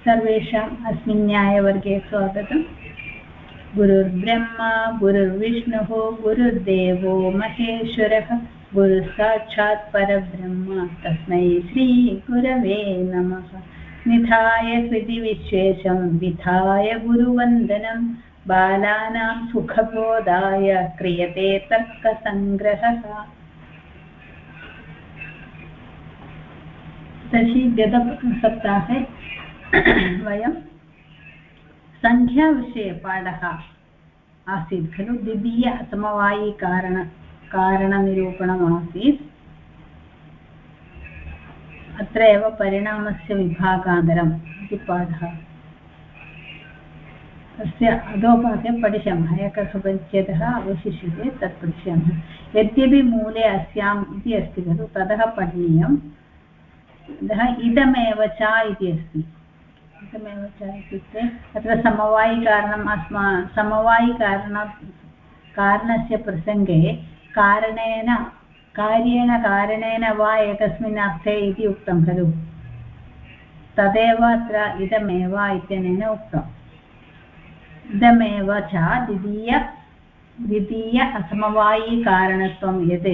सर्वेषाम् अस्मिन् न्यायवर्गे स्वागतम्। गुरुर्ब्रह्मा गुरुर्विष्णुः गुरुर्देवो महेश्वरः गुरुसाक्षात् परब्रह्म तस्मै श्रीगुरवे नमः। निधाय कृति विशेषं विधाय गुरुवन्दनं बालानां सुखबोधाय क्रियते तर्कसङ्ग्रहः। तर्हि गतसप्ताहे वयं संख्याविषये पाठः आसीत् खलु। द्वितीय असमवायिकारणनिरूपणमासीत्। अत्र एव परिणामस्य विभागान्तरम् इति पाठः। तस्य अधोभागे पठिष्यामः। एकः परिच्छेदः अवशिष्यते, तत् पठिष्यामः। यद्यपि मूले अस्याम् इति अस्ति खलु, ततः पठनीयम्। अतः इदमेव च इति अस्ति। इदमेव च इत्युक्ते अत्र समवायिकारणम् कारणस्य प्रसङ्गे कारणेन वा एकस्मिन् अर्थे इति उक्तं खलु, तदेव अत्र इदमेव इत्यनेन उक्तम्। इदमेव च द्वितीय असमवायिकारणत्वं यत्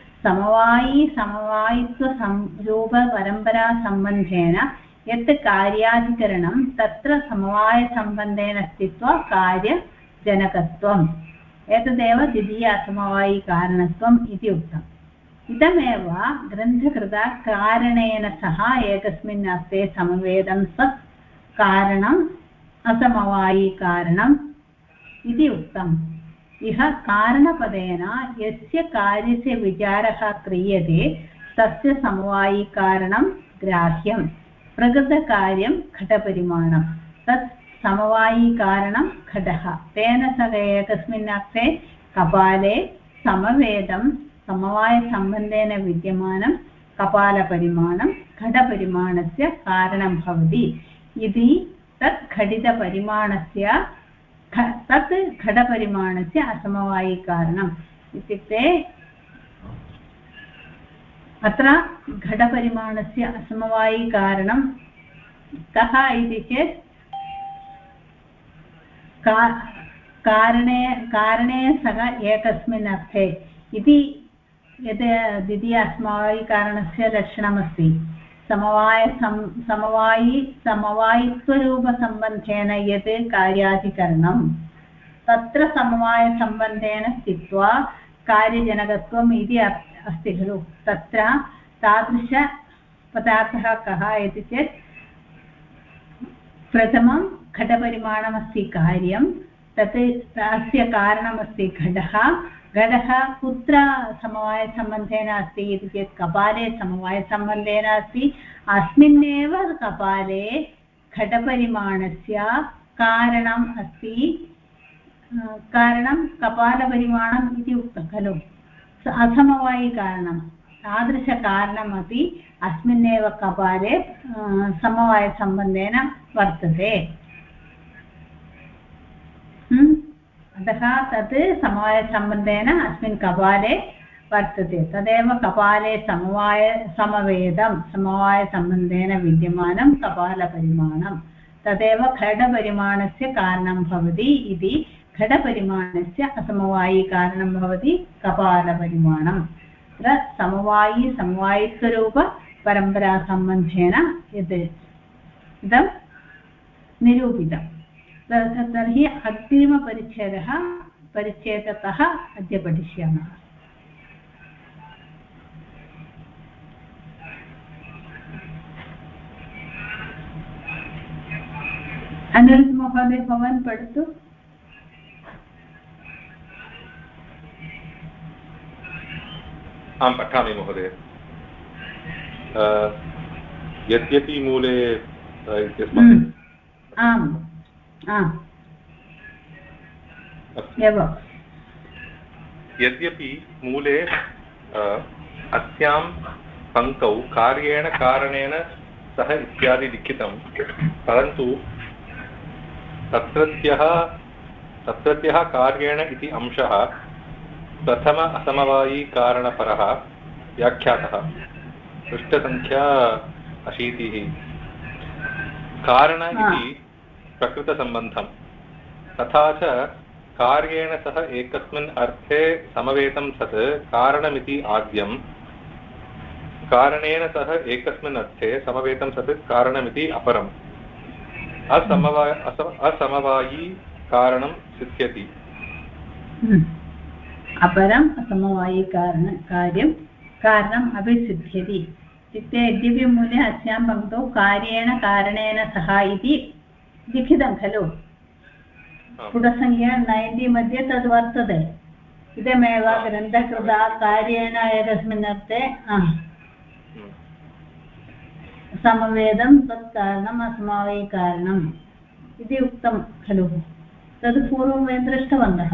समवायित्वरूपपरम्परासम्बन्धेन यत् कार्याधिकरणं तत्र समवायसम्बन्धेन स्थित्वा कार्यजनकत्वम्, एतदेव द्वितीय असमवायिकारणत्वम् इति उक्तम्। इदमेव ग्रन्थकृता कारणेन सह एकस्मिन् अर्थे समवेदं सत् कारणम् असमवायिकारणम् इति उक्तम्। इह कारणपदेन यस्य कार्यस्य विचारः क्रियते तस्य समवायिकारणं ग्राह्यं। प्रकृतकार्यं घटपरिमाणं, तत् समवायिकारणं घटः। तेन सह एकस्मिन् अर्थे कपाले समवेदं समवायसम्बन्धेन विद्यमानं कपालपरिमाणं घटपरिमाणस्य कारणं भवति इति तत् घटपरिमाणस्य असमवायिकारणम् इत्युक्ते अत्र घटपरिमाणस्य असमवायिकारणं कः इति चेत् कारणे सह एकस्मिन् अर्थे इति यत् द्वितीय असमवायिकारणस्य लक्षणमस्ति। समवायित्वरूपसम्बन्धेन यत् कार्याधिकरणं तत्र समवायसम्बन्धेन स्थित्वा कार्यजनकत्वम् इति अस्ति खलु। तत्र तादृशपदार्थः कः इति चेत् प्रथमं घटपरिमाणमस्ति कार्यं, तस्य कारणमस्ति घटः। घटः कुत्र समवायसम्बन्धेन अस्ति इति चेत् कपाले समवायसम्बन्धेन अस्ति। अस्मिन्नेव कपाले घटपरिमाणस्य कारणम् अस्ति। कारणं कपालपरिमाणम् इति उक्तं खलु। असमवायिकारणं तादृशकारणमपि अस्मिन्नेव कपाले समवायसम्बन्धेन वर्तते। अतः तत् समवायसम्बन्धेन अस्मिन् कपाले वर्तते। तदेव कपाले समवेदं समवायसम्बन्धेन विद्यमानं कपालपरिमाणं, तदेव घटपरिमाणस्य कारणं भवति इति। घटपरिमाणस्य असमवायिकारणं भवति कपालपरिमाणम्। तत्र समवायित्वरूपपरम्परासम्बन्धेन यत् इदं निरूपितम्। तर्हि परिच्छेदतः अद्य पठिष्यामः। अनिरुद्ध महोदय, भवान् पठतु। आं पठामि महोदय। यद्यपि मूले आम् यद्यपि मूले अस्यां पङ्क्तौ कार्येण कारणेन सह इत्यादि लिखितं, परन्तु तत्रत्यः कार्येण इति अंशः प्रथम असमवायिकारणपरः व्याख्यातः। पृष्ठसङ्ख्या 80। कारण इति प्रकृतसम्बन्धं तथा च कार्येण सह एकस्मिन् अर्थे समवेतं सत् कारणमिति आद्यं कारणेन सह एकस्मिन् अर्थे समवेतं सत् कारणमिति अपरम् असमवायी कारणं सिद्ध्यति अपरम् असमवायी कारणम् अपि सिद्ध्यति इत्युक्ते यद्यपि मूले अस्यां पङ्क्तौ कार्येण कारणेन सह इति लिखितं खलु पुटसङ्ख्या 90 मध्ये तद् वर्तते इदमेव ग्रन्थकृता कार्येण एकस्मिन् अर्थे समवेदं तत् कारणम् असमवायिकारणम् इति उक्तं खलु तद् पूर्वं वयं दृष्टवन्तः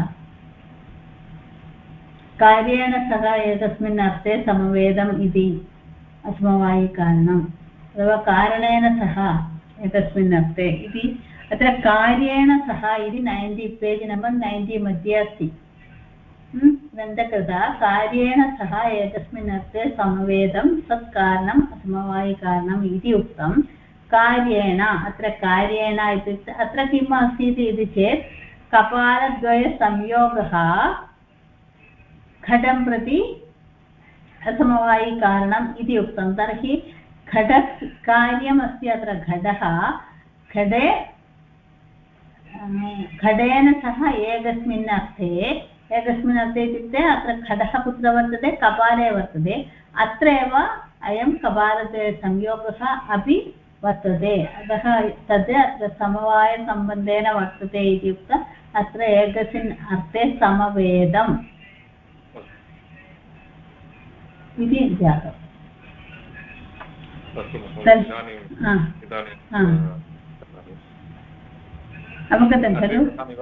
कार्येण सह एकस्मिन् अर्थे समवेदम् इति असमवायिकारणम् अथवा कारणेन सह एकस्मिन् अर्थे इति अत्र कार्येण सह इति 90 पेज् नम्बर् 90 मध्ये अस्ति ग्रन्थकृता कार्येण सह एकस्मिन् अर्थे समवेदं तत् कारणम् असमवायिकारणम् इति उक्तं कार्येण अत्र कार्येण इत्युक्ते अत्र किम् आसीत् इति चेत् कपालद्वयसंयोगः घटं प्रति असमवायिकारणम् इति उक्तं तर्हि कार्यमस्ति अत्र घटेन सह एकस्मिन् अर्थे इत्युक्ते अत्र घटः कुत्र वर्तते कपाले वर्तते अत्रैव अयं कपालद्वयसंयोगः अपि वर्तते अतः तद् अत्र समवायसम्बन्धेन वर्तते इति उक्त्वा अत्र एकस्मिन् अर्थे समवेदम् इति जातम् अवगतं खलु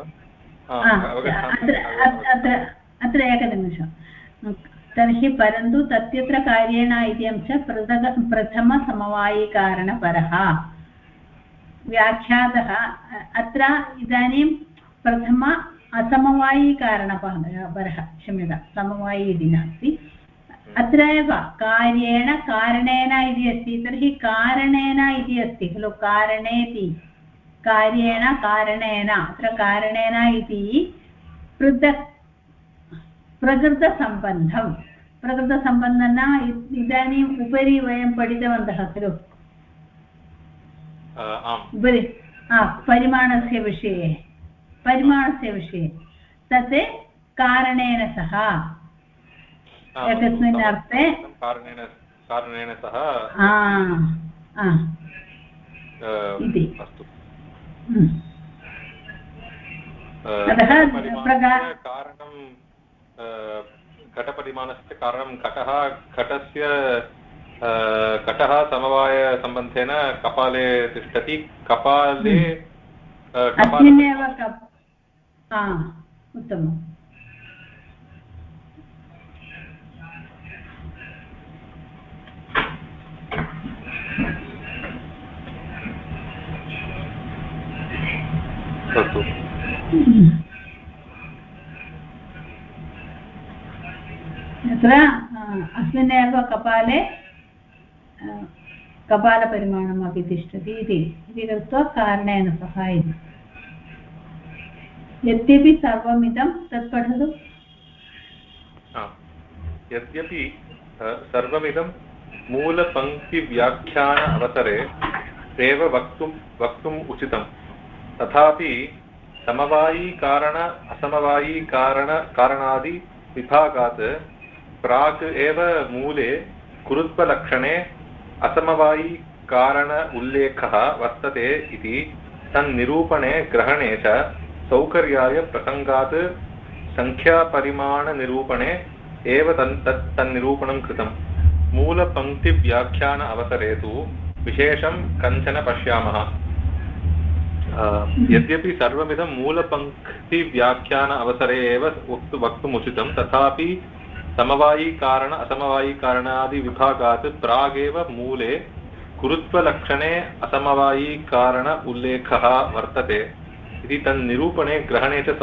अत्र एकनिमिषं तर्हि परन्तु तत्यत्र कार्येण इति अंशः प्रथमसमवायिकारणपरः व्याख्यातः अत्र इदानीं प्रथम असमवायिकारणपरः क्षम्यतां समवायि इति नास्ति अत्र एव कार्येण कारणेन इति अस्ति तर्हि कारणेन इति अस्ति खलु कारणेति कार्येण कारणेन अत्र कारणेन इति पृथक् प्रकृतसम्बन्धं इदानीम् उपरि वयं पठितवन्तः खलु उपरि परिमाणस्य विषये तत् कारणेन सह एकस्मिन् अर्थे कारणेन सह इति अतः कारणं घटपरिमाणस्य कारणं घटः समवायसम्बन्धेन कपाले तिष्ठति कपाले अस्मिन्नेव उत्तमम् अस्तु तत्र अस्मिन्नेव कपाले कपालपरिमाणम् अपि तिष्ठति इति कृत्वा कारणेन सह इति यद्यपि सर्वमिदं तत् पठतु यद्यपि सर्वमिदं मूलपङ्क्तिव्याख्यान अवसरे एव वक्तुम् उचितं तथापि समवायीकारण असमवायीकारणादि विभागात् प्राक् एव मूले कुरुत्वलक्षणे असमवायीकारण उल्लेखः वर्तते इति तन्निरूपणे ग्रहणे च सौकर्याय प्रसङ्गात् संख्यापरिमाणनिरूपणे एव तन्निरूपणं कृतं मूलपङ्क्तिव्याख्यान अवसरे तु विशेषं कञ्चन पश्यामः यद्यपि सर्वमिदं मूलपङ्क्तिव्याख्यान अवसरे एव वक्तुम् उचितं तथापि समवायीकारण असमवायीकारणादिविभागात् प्रागेव मूले कुरुत्वलक्षणे असमवायीकारण उल्लेखः वर्तते इति तन्निरूपणे ग्रहणे च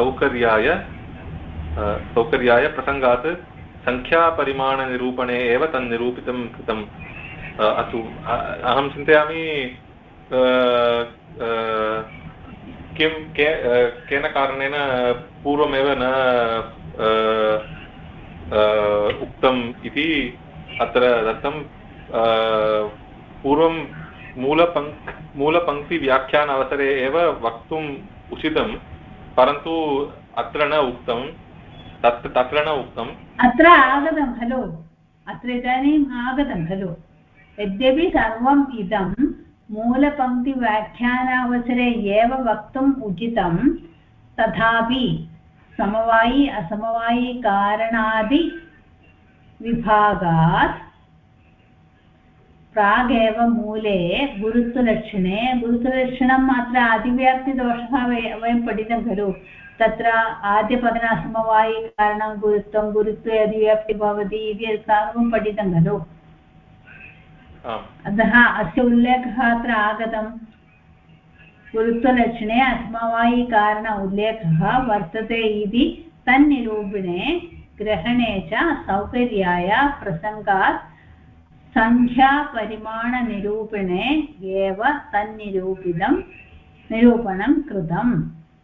सौकर्याय प्रसङ्गात् संख्यापरिमाणनिरूपणे एव तन्निरूपितं कृतम् अस्तु अहं चिन्तयामि केन कारणेन पूर्वमेव न उक्तम् इति अत्र दत्तं। पूर्वं मूलपङ्क्तिव्याख्यानावसरे एव वक्तुम् उचितं, परन्तु अत्र न उक्तं, तत्र न उक्तम्। अत्र आगतं खलु, अत्र इदानीम् आगतं खलु। यद्यपि सर्वम् इदं मूलपङ्क्तिव्याख्यानावसरे एव वक्तुम् उचितं, तथापि समवायि असमवायि कारणादिविभागात् प्रागेव मूले गुरुत्वलक्षणम् अत्र अतिव्याप्तिदोषः वयं पठितं खलु। तत्र आद्यपदनासमवायिकारणं गुरुत्वं, गुरुत्वे अधिव्याप्ति भवति इति सर्वं पठितं खलु। अतः अस्य उल्लेखः अत्र आगतं। गुरुत्वलक्षणे असमवायिकारण उल्लेखः वर्तते इति तन्निरूपणे ग्रहणे च सौकर्याय प्रसङ्गात् संख्यापरिमाणनिरूपणे एव निरूपणं कृतम्।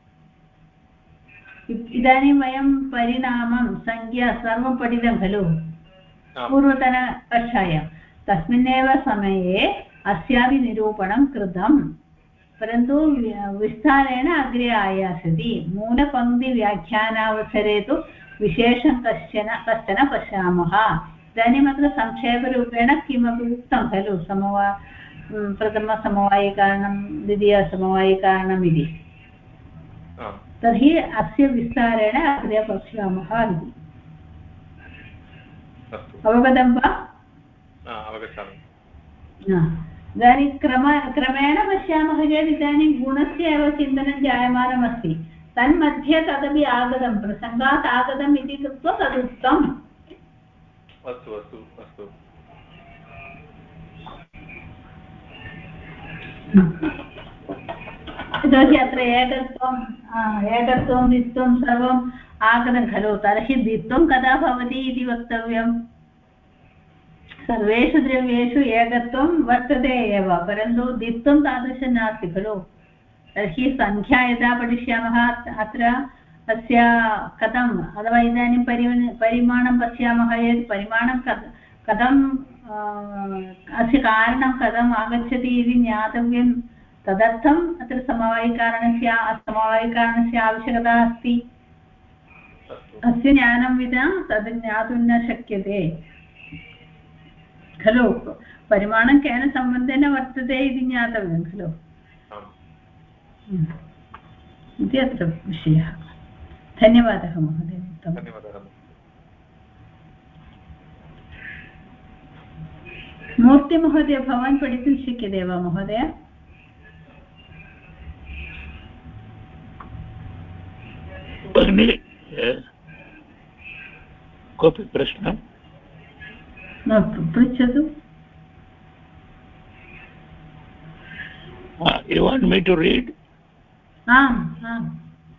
इदानीं वयं परिणामं संख्या सर्वं पठितं खलु पूर्वतनकक्षायां। तस्मिन्नेव समये अस्यापि निरूपणं कृतं, परन्तु विस्तारेण अग्रे आयास्यति। मूलपङ्क्तिव्याख्यानावसरे तु विशेषं कश्चन पश्यामः। इदानीम् अत्र संक्षेपरूपेण किमपि उक्तं खलु, प्रथमसमवायिकारणं द्वितीयसमवायिकारणम् इति। तर्हि अस्य विस्तारेण अग्रे पश्यामः इति। अवगतं वा? अवगच्छामि। इदानीं क्रमेण पश्यामः चेत् इदानीं गुणस्य एव चिन्तनं जायमानमस्ति। तन्मध्ये तदपि आगतं, प्रसङ्गात् आगतम् इति कृत्वा तदुक्तम्। अस्तु अस्तु अस्तु। यतोहि अत्र एकत्वं द्वित्वं सर्वम् आगतं खलु। तर्हि द्वित्वं कदा भवति इति वक्तव्यम्। सर्वेषु द्रव्येषु एकत्वं वर्तते एव, परन्तु द्वित्वं तादृशं नास्ति खलु। तर्हि सङ्ख्या यदा पठिष्यामः अत्र अस्य कथम्, अथवा इदानीं परिमाणं पश्यामः चेत् परिमाणं कथम् अस्य कारणं कथम् आगच्छति इति ज्ञातव्यं। तदर्थम् अत्र समवायिकारणस्य असमवायिकारणस्य आवश्यकता अस्ति। अस्य ज्ञानं विना तद् ज्ञातुं न शक्यते खलु। परिमाणं केन सम्बन्धेन वर्तते इति ज्ञातव्यं खलु इति अत्र विषयः। धन्यवादः महोदय। धन्यवादः। मूर्तिमहोदय, भवान् पठितुं शक्यते वा महोदय? कोऽपि प्रश्नः? पृच्छतु। You want me to read? आम्।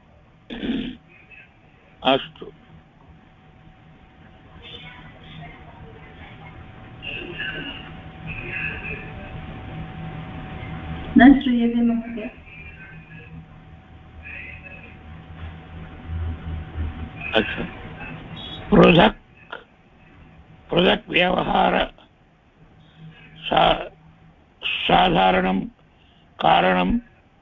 अस्तु। न श्रूयते महोदय। अच्छा। पृथक् व्यवहार साधारणं कारणं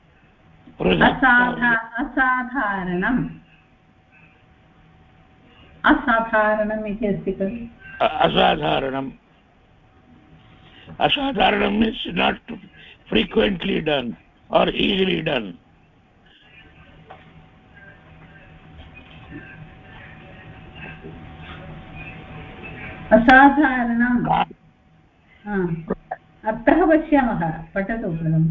असाधारणम् इति अस्ति खलु। असाधारणं means not frequently done or easily done. असाधारणम् अर्थः पश्यामः। पठतु प्रथमम्।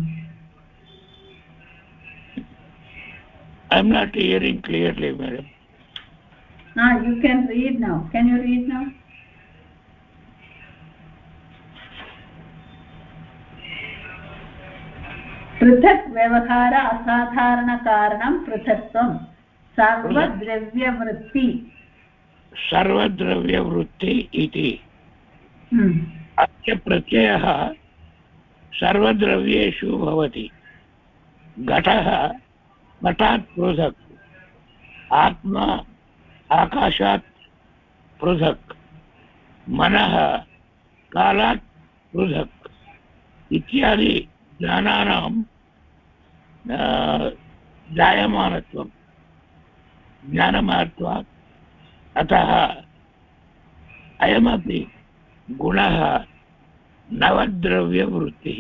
I am not hearing clearly, madam. You can read now. Can you read now? पृथक् व्यवहार असाधारणकारणं पृथक्त्वं सर्वद्रव्यवृत्ति इति। अस्य प्रत्ययः सर्वद्रव्येषु भवति। घटः घटात् पृथक्, आत्मा आकाशात् पृथक्, मनः कालात् पृथक् इत्यादि ज्ञानानां जायमानत्वं ज्ञानमहत्वात्, अतः अयमपि गुणः नवद्रव्यवृत्तिः।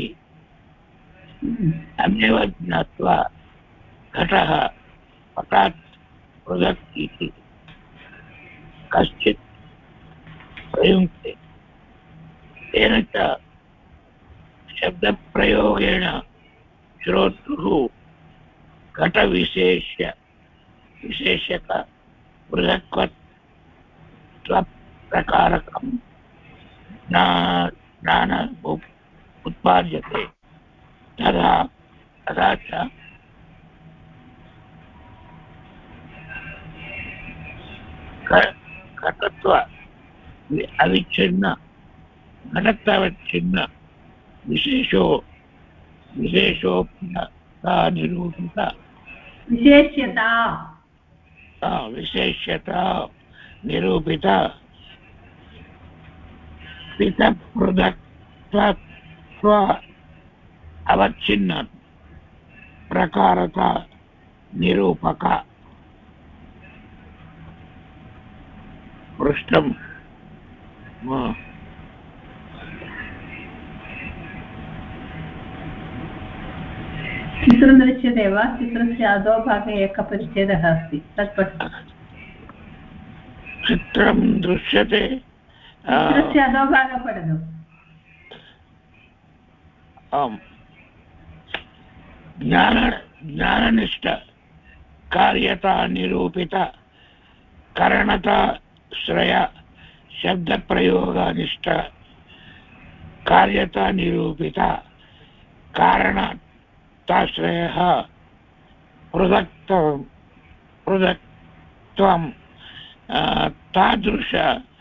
अमेव ज्ञात्वा घटः पटात् पृथक् इति कश्चित् प्रयुङ्क्ते, तेन च शब्दप्रयोगेण श्रोतुः विशेषक पृथक्त्वप्रकारकं ज्ञान उत्पाद्यते। तथा च घटत्व अविच्छिन्न घटत्वावच्छिन्न विशेषोक्ता निरूपिता विशेष्यता निरूपिता पृथक्त्व अवच्छिन्न प्रकारता निरूपक। पृष्ठं चित्रं दृश्यते वा? चित्रस्य अधोभागे एकः परिच्छेदः अस्ति, तत् पठतु। चित्रं दृश्यते, चित्रस्य अधोभागं पठतु। आम्, ज्ञाननिष्ठ कार्यता निरूपित करणताश्रय शब्दप्रयोगनिष्ठ कार्यता निरूपित कारणताश्रयः पृथक्त्वं तादृश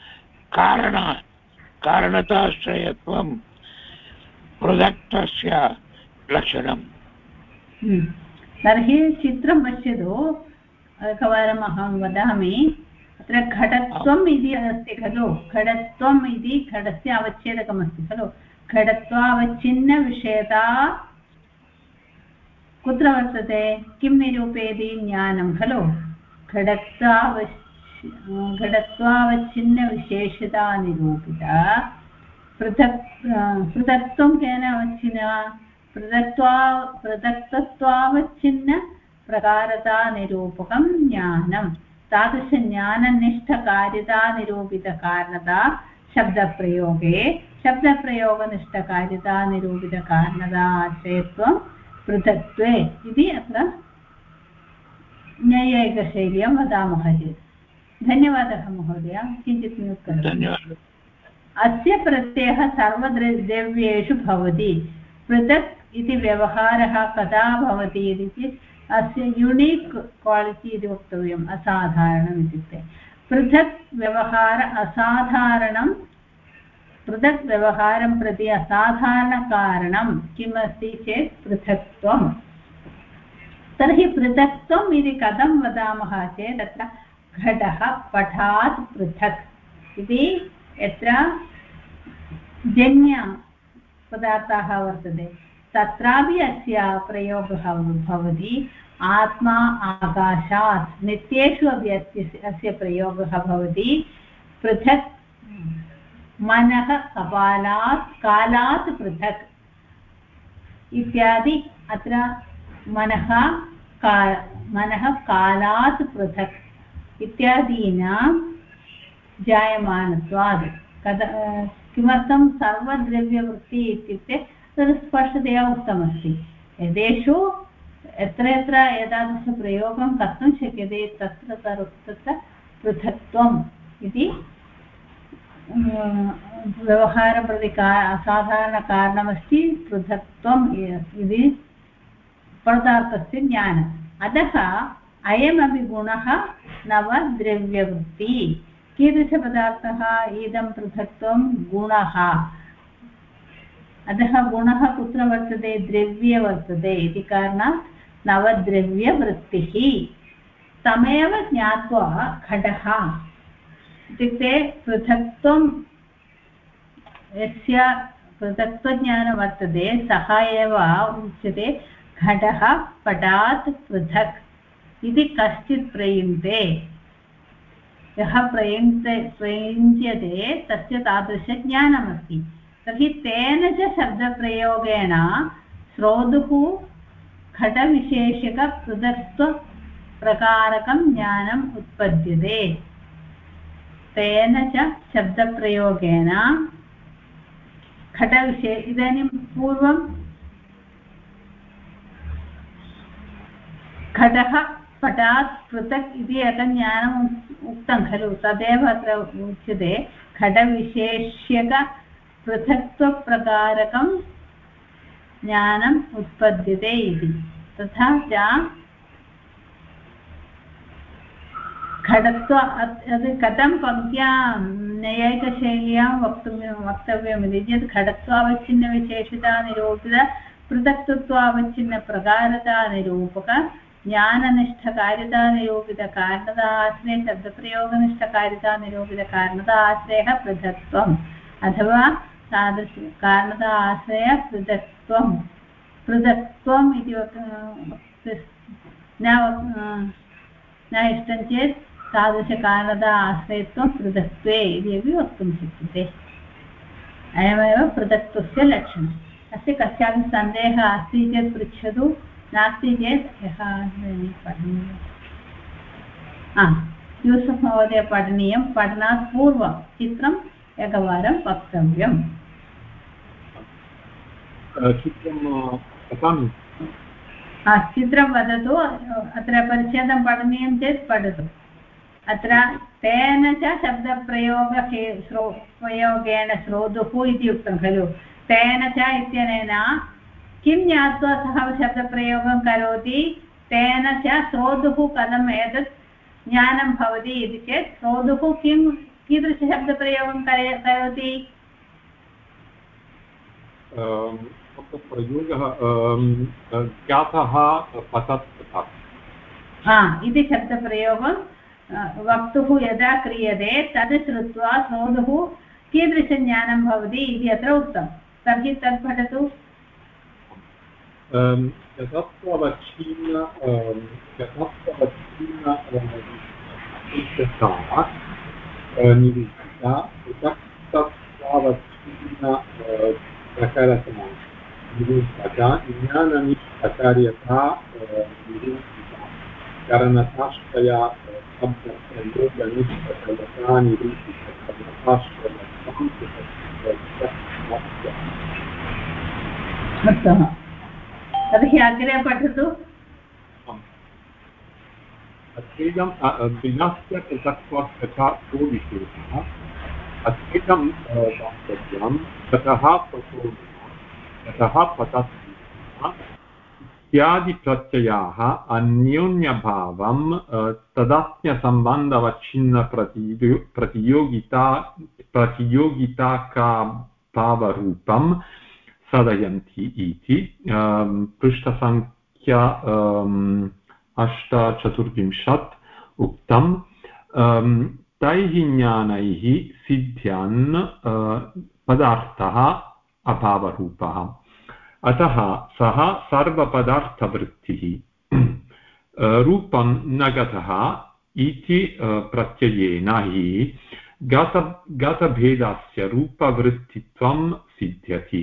कारणताश्रयत्वं पृथक्त्वस्य लक्षणम्। तर्हि चित्रं पश्यतु, एकवारम् अहं वदामि। अत्र घटत्वम् इति अस्ति खलु, घटत्वम् इति घटस्य अवच्छेदकमस्ति खलु। घटत्वावच्छिन्नविषयता कुत्र वर्तते? किं निरूपयति? ज्ञानं खलु। घटत्वावच्छिन्नविशेषता निरूपिता पृथक्त्वं केन अवच्छिन्ना? पृथक्तत्वावच्छिन्न प्रकारता निरूपकं ज्ञानं। तादृशज्ञाननिष्ठकार्यता निरूपितकारणता शब्दप्रयोगे शब्दप्रयोगनिष्ठकार्यता निरूपितकारणता आश्रयत्वं पृथक्त्वे इति अत्र नैयायिकशैल्यां वदामः चेत्। धन्यवादः महोदय, किञ्चित् म्यूट् करोतु। अस्य प्रत्ययः सर्वद्रव्येषु भवति। पृथक् इति व्यवहारः कदा भवति इति चेत् अस्य यूनिक् क्वालिटि इति वक्तव्यम्। असाधारणम् इत्युक्ते पृथक् व्यवहार असाधारणं, पृथक् व्यवहारं प्रति असाधारणकारणं किमस्ति चेत् पृथक्त्वं। तर्हि पृथक्त्वम् इति कथं वदामः चेत् तत्र घटः पटात् पृथक् इति यत्र जन्यपदार्थाः वर्तते तत्रापि अस्य प्रयोगः भवति। आत्मा आकाशात् नित्येषु अपि अस्य प्रयोगः भवति। पृथक् मनः कालात् पृथक् इत्यादि अत्र मनः कालात् पृथक् इत्यादीनां जायमानत्वात् किमर्थं सर्वद्रव्यवृत्ति इत्युक्ते तद् स्पष्टतया उक्तमस्ति। एतेषु यत्र यत्र एतादृशप्रयोगं कर्तुं शक्यते तत्र पृथक्त्वम् इति व्यवहारं प्रति असाधारणकारणमस्ति। पृथक्त्वम् इति पदार्थस्य ज्ञानम्। अतः अयमपि गुणः नवद्रव्यवृत्ति। कीदृशपदार्थः इदं पृथक्त्वं? गुणः। अतः गुणः कुत्र वर्तते? द्रव्ये वर्तते इति कारणात् नवद्रव्यवृत्तिः तमेव ज्ञात्वा घटः इत्युक्ते पृथक्त्वं यस्य पृथक्त्वज्ञानं वर्तते सः एव उच्यते घटः पटात् पृथक् इति कश्चित् प्रयुङ्क्ते यः प्रयुञ्ज्यते तस्य तादृशज्ञानमस्ति तर्हि तेन च शब्दप्रयोगेण श्रोतुः घटविशेषकपृथक्त्वप्रकारकं ज्ञानम् उत्पद्यते तेन च शब्दप्रयोगेण इदानीं पूर्वं घटः पटात् पृथक् इति एकं ज्ञानम् उक्तं खलु तदेव अत्र उच्यते घटविशेष्यकपृथक्त्वप्रकारकं ज्ञानम् उत्पद्यते इति तथा च घटत्व कथं पङ्क्त्यां नैयायिकशैल्यां वक्तव्यमिति चेत् घटत्वावच्छिन्नविशेषतानिरूपित पृथक्तत्वावच्छिन्नप्रकारतानिरूपक ज्ञाननिष्ठकार्यतानिरूपितकारणताश्रय शब्दप्रयोगनिष्ठकार्यतानिरूपितकारणताश्रयः पृथक्त्वम् अथवा तादृश कारणताश्रयपृथक्त्वम् इति न इष्टं चेत् तादृशकारणता आश्रयत्वं पृथक्त्वे इति अपि वक्तुं शक्यते अयमेव पृथक्त्वस्य लक्षणम् अस्य कस्यापि सन्देहः अस्ति चेत् पृच्छतु नास्ति चेत् ह्यः पठनीयं यूसुफ् महोदय पठनीयं पठनात् पूर्वं चित्रम् एकवारं वक्तव्यम् चित्रं वदतु अत्र परिच्छेदं पठनीयं चेत् पठतु अत्र तेन च शब्दप्रयोगेण श्रोतुः इति उक्तं खलु तेन च इत्यनेन किं ज्ञात्वा सः शब्दप्रयोगं करोति तेन च श्रोतुः कथम् एतत् ज्ञानं भवति इति चेत् श्रोतुः कीदृशशब्दप्रयोगं करोति प्रयोगः ज्ञातः पतत् इति शब्दप्रयोगं वक्तुः यदा क्रियते तद् श्रुत्वा श्रोतुः कीदृशज्ञानं भवति इति अत्र उक्तं तर्हि तत् पठतु ज्ञाननिष्ठकार्यता निरूपिता करणताश्रया शब्दप्रयोगनिष्ठकता निरूपिता तर्हि अग्रे पठतु अस्येदं भिन्नस्य पृथक्त्वस्य को विशेषः अस्येदं दाम्पत्यं ततः पतत् इत्यादिप्रत्ययाः अन्योन्यभावं प्रतियोगिताभावरूपं साधयन्ति इति पृष्ठसङ्ख्या 824 उक्तं तैः ज्ञानैः सिद्ध्यन् पदार्थः अभावरूपः अतः सः सर्वपदार्थवृत्तिः रूपं न गतः इति प्रत्ययेन हि गतभेदस्य रूपवृत्तित्वं सिद्ध्यति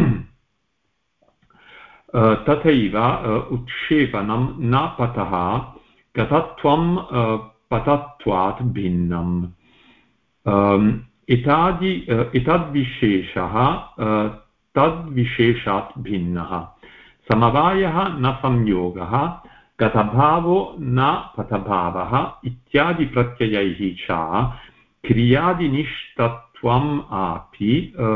तथैव उत्क्षेपणं न पतः गतत्वं पतत्वात् भिन्नम् इतद्विशेषः तद्विशेषात् भिन्नः समवायः न संयोगः गतभावो न पतभावः इत्यादि प्रत्ययैः च क्रियादिनिष्ठत्वम् अपि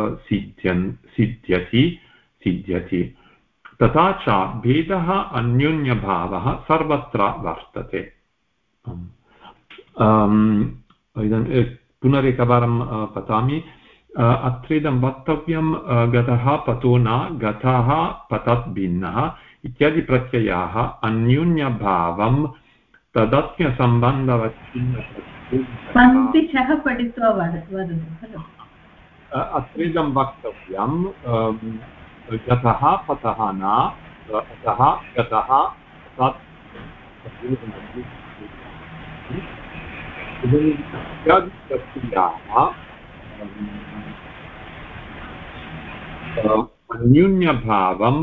सिद्ध्यति तथा च भेदः अन्योन्यभावः सर्वत्र वर्तते पुनरेकवारं पठामि अत्रेदं वक्तव्यं गतः पतो न गतः पतत् भिन्नः इत्यादि प्रत्ययाः अन्योन्यभावं पङ्क्तिशः पठित्वा वदतु खलु। अत्रेदं वक्तव्यं गतः पतः न अतः गतः तत् प्रक्रियाः अन्योन्यभावं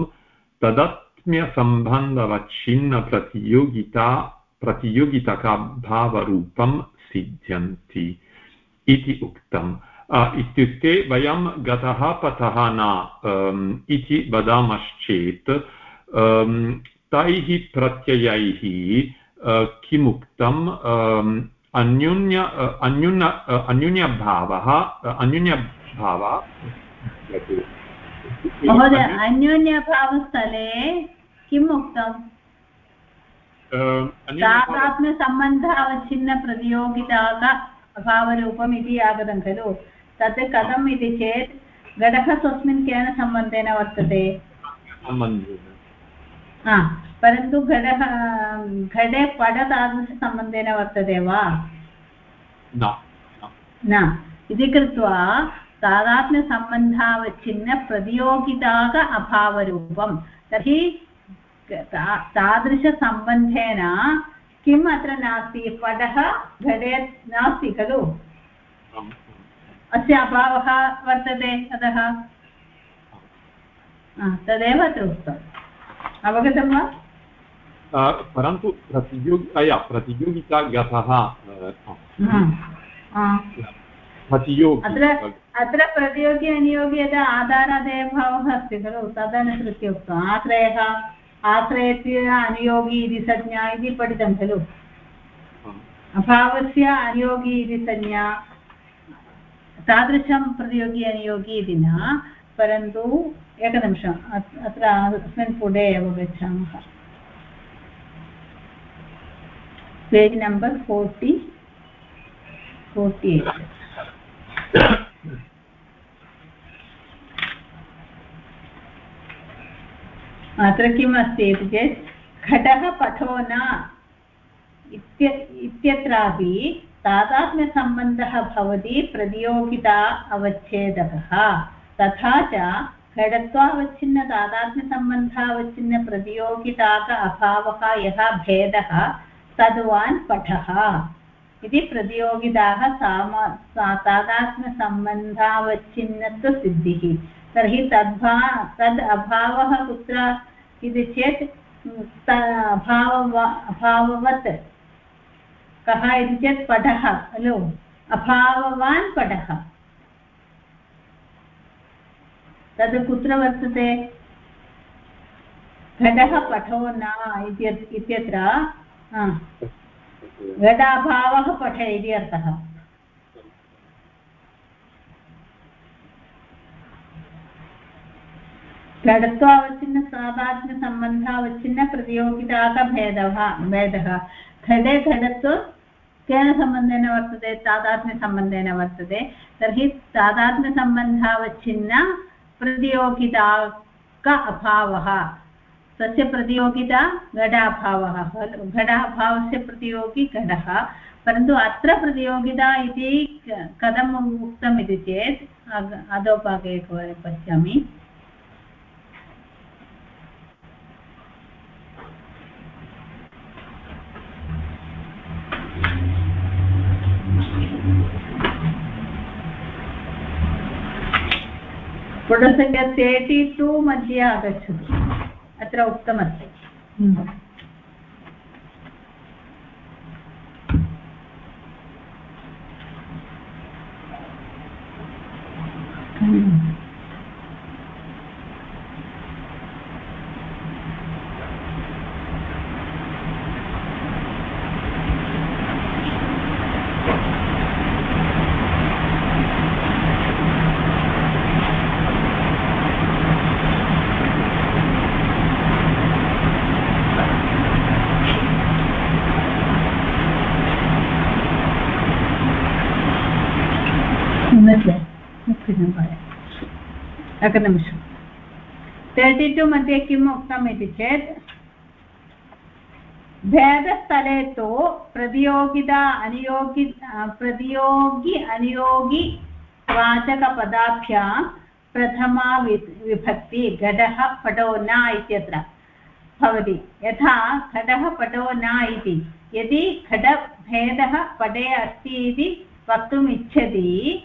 तदत्म्यसम्बन्धवच्छिन्नप्रतियोगितकाभावरूपं सिद्ध्यन्ति इति उक्तम्। इत्युक्ते वयं गतः पतः न इति वदामश्चेत् तैः प्रत्ययैः किमुक्तम् अन्योन्यभावः महोदय अन्योन्यभावस्थले किम् उक्तम्? तादात्म्यसम्बन्धावच्छिन्नप्रतियोगिता अभावरूपम् इति आगतं खलु। तत् कथम् इति चेत् घटः स्वस्मिन् केन सम्बन्धेन वर्तते? परन्तु घटे पट तादृशसम्बन्धेन वर्तते वा? न इति कृत्वा तादात्म्यसम्बन्धावच्छिन्नप्रतियोगिताक अभावरूपं। तर्हि तादृशसम्बन्धेन किम् अत्र नास्ति? पटः घटे नास्ति खलु, अस्य अभावः वर्तते। अतः तदेव अत्र उक्तम्। अवगतं वा? परन्तु प्रतियोगिता गतः अत्र प्रतियोगी अनियोगी यदा आधारादेयभावः अस्ति खलु, तदनुसृत्य उक्तम्। आश्रयस्य अनुयोगी इति संज्ञा इति पठितं खलु। अभावस्य अनुयोगी इति संज्ञा, तादृशं प्रतियोगी अनियोगी इति न, परन्तु एकनिमिषम् अत्र अस्मिन् पुटे एव गच्छामः। Page number 48। अत्र किम् अस्ति इति चेत् घटः पटो न इत्यत्रापि तादात्म्यसम्बन्धः भवति प्रतियोगिता अवच्छेदकः। तथा च घटत्वावच्छिन्नतादात्म्यसम्बन्धावच्छिन्नप्रतियोगिताक अभावः यः भेदः तद्वान् पठः इति प्रतियोगिताः तादात्म्यसम्बन्धावच्छिन्नत्वसिद्धिः। तर्हि तद् अभावः कुत्र इति चेत् अभाववत् कः इति चेत् पटः खलु। अभाववान् पटः तद् कुत्र वर्तते? घटः पटो न इत्यत्र घटाभावः पठ इति अर्थः। घटत्वावच्छिन्नतादात्म्यसम्बन्धावच्छिन्नप्रतियोगिताकभेदः घटे घटत्व केन सम्बन्धेन वर्तते? तादात्म्यसम्बन्धेन वर्तते। तर्हि तादात्म्यसम्बन्धावच्छिन्न प्रतियोगिताक अभावः, तस्य प्रतियोगिता घटाभावः। घटाभावस्य प्रतियोगी घटः, परन्तु अत्र प्रतियोगिता इति कथम् उक्तम् इति चेत् अधोभागे एकवारं पश्यामि। पुटसङ्ख्या 32 मध्ये आगच्छतु। अत्र उक्तमस्ति। एकनिमिषं 32 मध्ये किम् उक्तम् इति चेत् भेदस्थले तु प्रतियोगिता प्रतियोगि अनियोगि वाचकपदाभ्यां प्रथमा विभक्ति घटः पटो न इत्यत्र भवति। यथा घटः पटो न इति, यदि घटभेदः पटे अस्ति इति वक्तुम् इच्छति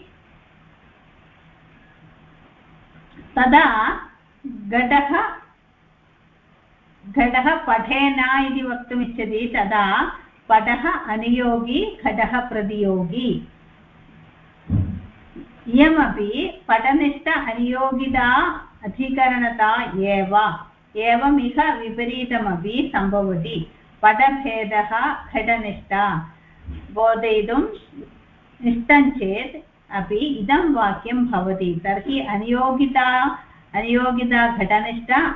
तदा घटः पठे न इति वक्तुम् इच्छति तदा पटः अनियोगी घटः प्रतियोगी। इयमपि पटनिष्ठ अनियोगिता अधिकरणता एव। एवमिह विपरीतमपि सम्भवति। पटभेदः घटनिष्ठा बोधयितुं इष्टं चेत् अपि इदं वाक्यं भवति। तर्हि अनियोगिता घटनिष्ठा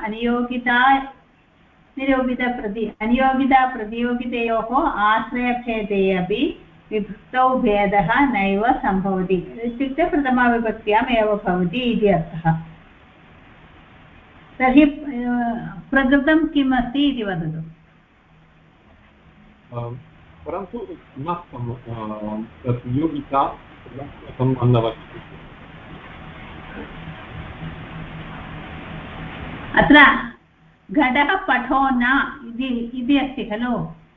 अनियोगिता प्रतियोगितयोः आश्रयभेदे अपि विभक्तौ भेदः नैव सम्भवति। इत्युक्ते प्रथमाविभक्त्याम् एव भवति इति अर्थः। तर्हि प्रकृतं किम् अस्ति इति वदतु। परन्तु प्रतियोगिता सम्बन्धवत् अत्र घटः पठो न इति अस्ति खलु।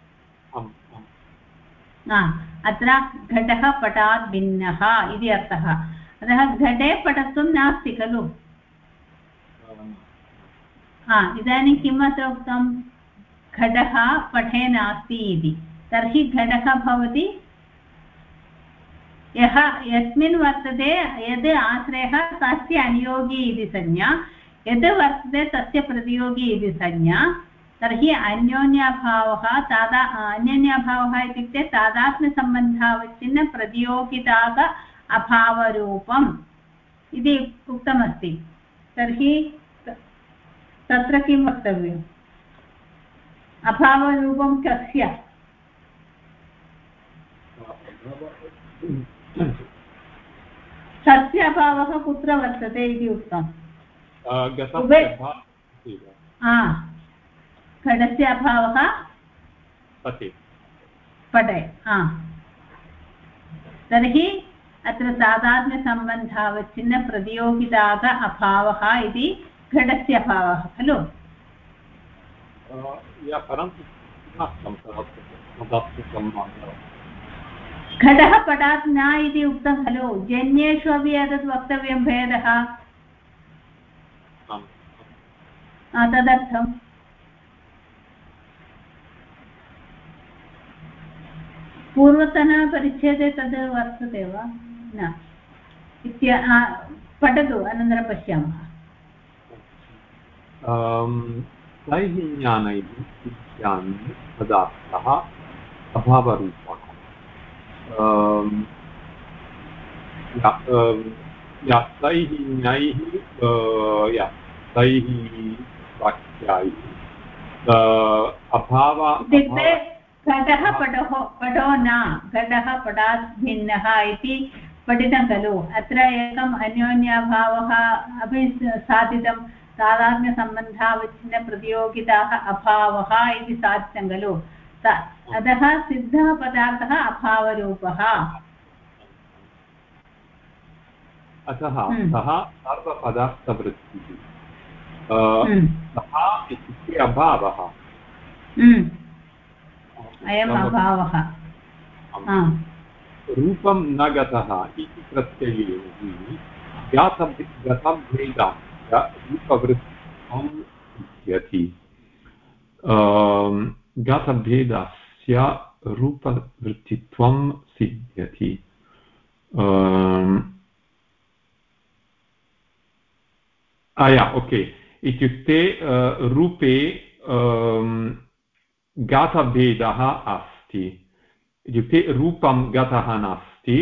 अत्र घटः पटात् भिन्नः इति अर्थः। अतः घटे पटत्वं नास्ति खलु। इदानीं किम् अत्र उक्तं घटः पठे नास्ति इति। तर्हि घटः भवति यस्मिन् वर्तते यद् आश्रयः तस्य अनियोगी इति संज्ञा, यद् वर्तते तस्य प्रतियोगी इति संज्ञा। तर्हि अन्योन्याभावः इत्युक्ते तादात्म्यसम्बन्धावच्छिन्न प्रतियोगिताग अभावरूपम् इति उक्तमस्ति। तर्हि तत्र किं वक्तव्यम्? अभावरूपं कस्य? कस्य अभावः कुत्र वर्तते इति उक्तम्? घटस्य अभावः पटे। तर्हि अत्र तादात्म्यसम्बन्धावच्छिन्न प्रतियोगिताग अभावः इति घटस्य अभावः खलु। घटः पटात् न इति उक्तं खलु। जन्येषु अपि एतद् वक्तव्यं भेदः। तदर्थं पूर्वतनपरिच्छेदे तद् वर्तते वा न पठतु, अनन्तरं पश्यामः। तैः ज्ञानैः पदार्थः अभावरूपः। तैः ज्ञैः तैः वाक्यैः अभाव इत्युक्ते घटः पटो न, घटः पटात् भिन्नः इति पठितं खलु। अत्र एकम् अन्योन्याभावः अपि साधितं, तादात्म्यसम्बन्धावच्छिन्न प्रतियोगिताः अभावः इति साधितं खलु। अतः सिद्धः पदार्थः अभावरूपः। अतः सः सर्वपदार्थवृत्तिः। सः इत्युक्ते अभावः। अयम् अभावः। रूपं न गतः इति प्रत्यये रूपवृत्तित्वं सिद्ध्यति। गतभेदस्य रूपवृत्तित्वं सिद्ध्यति। ओके, इत्युक्ते रूपे गतभेदः अस्ति। इत्युक्ते रूपं गतः नास्ति,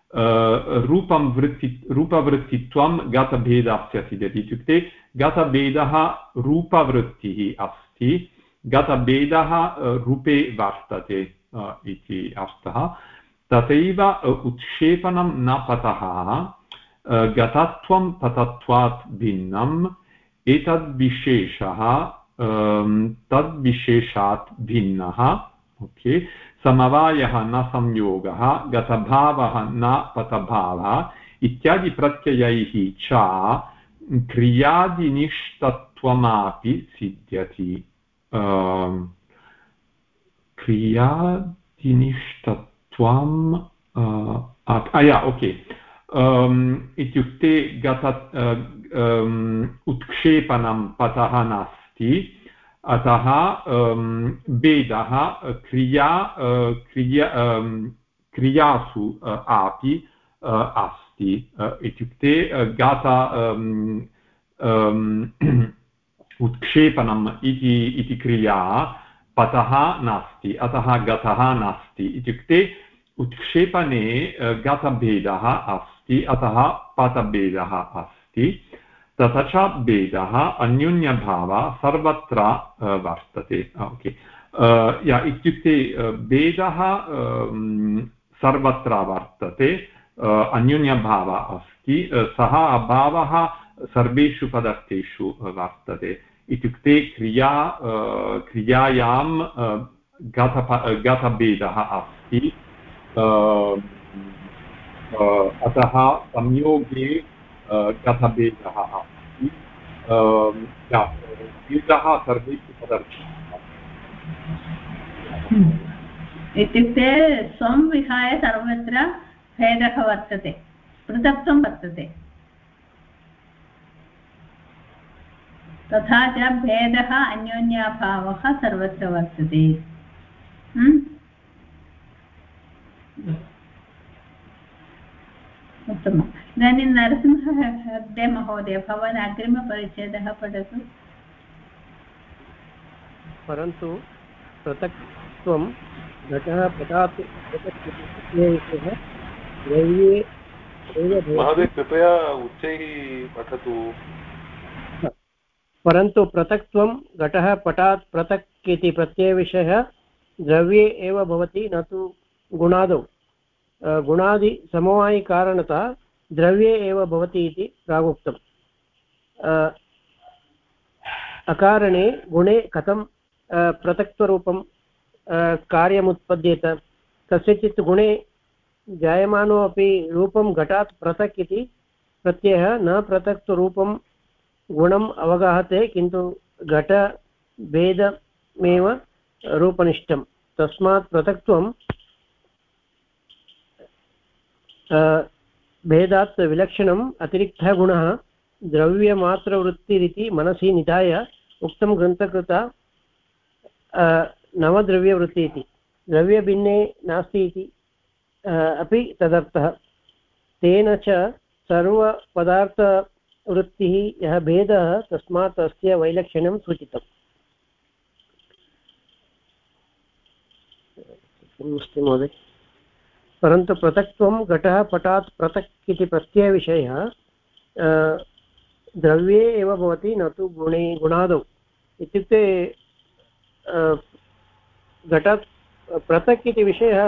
रूपवृत्तित्वं गतभेदस्य सिद्ध्यति। इत्युक्ते गतभेदः रूपवृत्तिः अस्ति, गतभेदः रूपे वर्तते इति अर्थः। तथैव उत्क्षेपणं न पतः, गतत्वं पतत्वात् भिन्नं, एतद्विशेषः तद्विशेषात् भिन्नः ओके समवायः न संयोगः गतभावः न पतभावः इत्यादि प्रत्ययैः च क्रियादिनिष्ठत्वमापि सिद्ध्यति क्रियादिनिष्ठत्वम् ओके इत्युक्ते उत्क्षेपणं पतः नास्ति अतः भेदः क्रियासु अपि अस्ति इत्युक्ते उत्क्षेपणम् इति क्रिया पतः नास्ति अतः गतः नास्ति इत्युक्ते उत्क्षेपणे गतभेदः अस्ति अतः पतभेदः अस्ति तथा च भेदः अन्योन्यभावः सर्वत्र वर्तते ओके इत्युक्ते भेदः सर्वत्र वर्तते अन्योन्यभावः अस्ति सः अभावः सर्वेषु पदार्थेषु वर्तते इत्युक्ते क्रियायां गतभेदः अस्ति अतः संयोगे गतभेदः अस्ति भेदः सर्वेषु पदार्थेषु इत्युक्ते स्वं विहाय सर्वत्र भेदः वर्तते पृथक्त्वं वर्तते तथा च भेदः अन्योन्याभावः सर्वत्र वर्तते उत्तमम् इदानीं नरसिंहः हेग्डे महोदय भवान् अग्रिमपरिच्छेदः पठतु परन्तु पृथक्त्वं घटः पटात् महोदय कृपया उच्चैः पठतु परन्तु पृथक्त्वं घटः पटात् पृथक् इति प्रत्ययविषयः द्रव्ये एव भवति न तु गुणादौ गुणादिसमवायिकारणतः द्रव्ये एव भवति इति प्रागुक्तम् अकारणे गुणे कथं पृथक्त्वरूपं कार्यमुत्पद्येत कस्यचित् गुणे जायमानो अपि रूपं घटात् पृथक् इति प्रत्ययः न पृथक्त्वरूपं गुणम् अवगाहते किन्तु घटभेदमेव रूपनिष्ठं तस्मात् पृथक्त्वं भेदात् विलक्षणम् अतिरिक्तः गुणः द्रव्यमात्रवृत्तिरिति मनसि निधाय उक्तं ग्रन्थकृता नवद्रव्यवृत्ति इति द्रव्यभिन्ने नास्ति इति अपि तदर्थः तेन च सर्वपदार्थवृत्तिः यः भेदः तस्मात् अस्य वैलक्षण्यं सूचितम् अस्ति महोदय परन्तु पृथक्त्वं घटः पटात् पृथक् इति प्रत्ययविषयः द्रव्ये एव भवति न तु गुणादौ इत्युक्ते घटात् पृथक् इति विषयः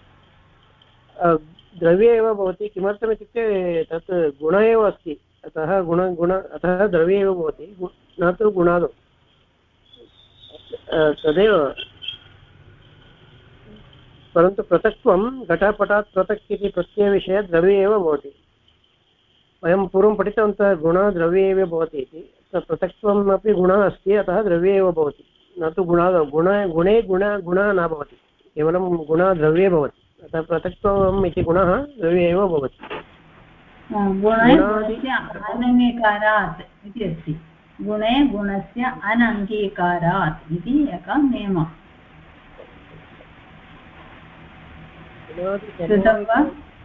द्रव्ये एव भवति किमर्थमित्युक्ते तत् गुण एव अस्ति अतः अतः द्रव्ये एव भवति न तु गुणादौ तदेव परन्तु पृथक्त्वं घटपटात् पृथक् इति प्रत्ययविषये द्रव्ये एव भवति वयं पूर्वं पठितवन्तः गुणः द्रव्ये एव भवति इति पृथक्त्वम् अपि गुणः अस्ति अतः द्रव्ये एव भवति न तु गुणादौ गुणे गुणः न भवति केवलं गुणः द्रव्ये भवति अतः पृथक्त्वम् इति गुणः द्रव्ये एव भवति गुणस्य अनङ्गीकारात् इति अस्ति गुणे गुणस्य अनङ्गीकारात् इति एकः नियमः श्रुतं वा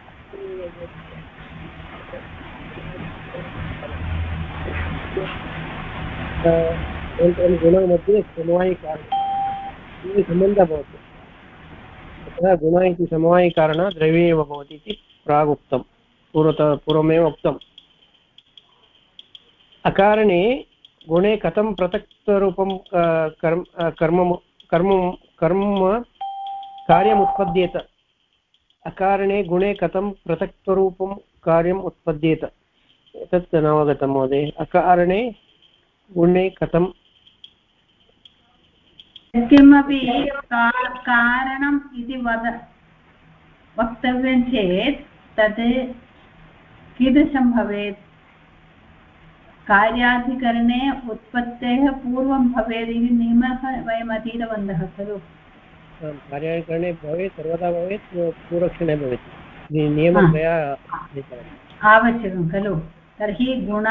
गुणमध्ये समवायिकारणं सम्बन्धः भवति अतः गुण इति समवायिकारणात् द्रव्ये एव भवति इति प्रागुक्तं पूर्वमेव उक्तम् अकारणे गुणे कथं पृथक्त्वरूपं कर्म कार्यमुत्पद्येत अकारणे गुणे कथं पृथक्त्वरूपं कार्यम् उत्पद्येत एतत् नावगतं महोदय अकारणे गुणे कथं किमपि कारणम् इति वक्तव्यं चेत् तत् कीदृशं भवेत् कार्याधिकरणे उत्पत्तेः पूर्वं भवेत् इति नियमः वयम् अधीतवन्तः खलु कार्याधिकरणे भवेत् सर्वदा भवेत् पूर्वक्षणे भवेत् नियमत्रया आवश्यकं खलु तर्हि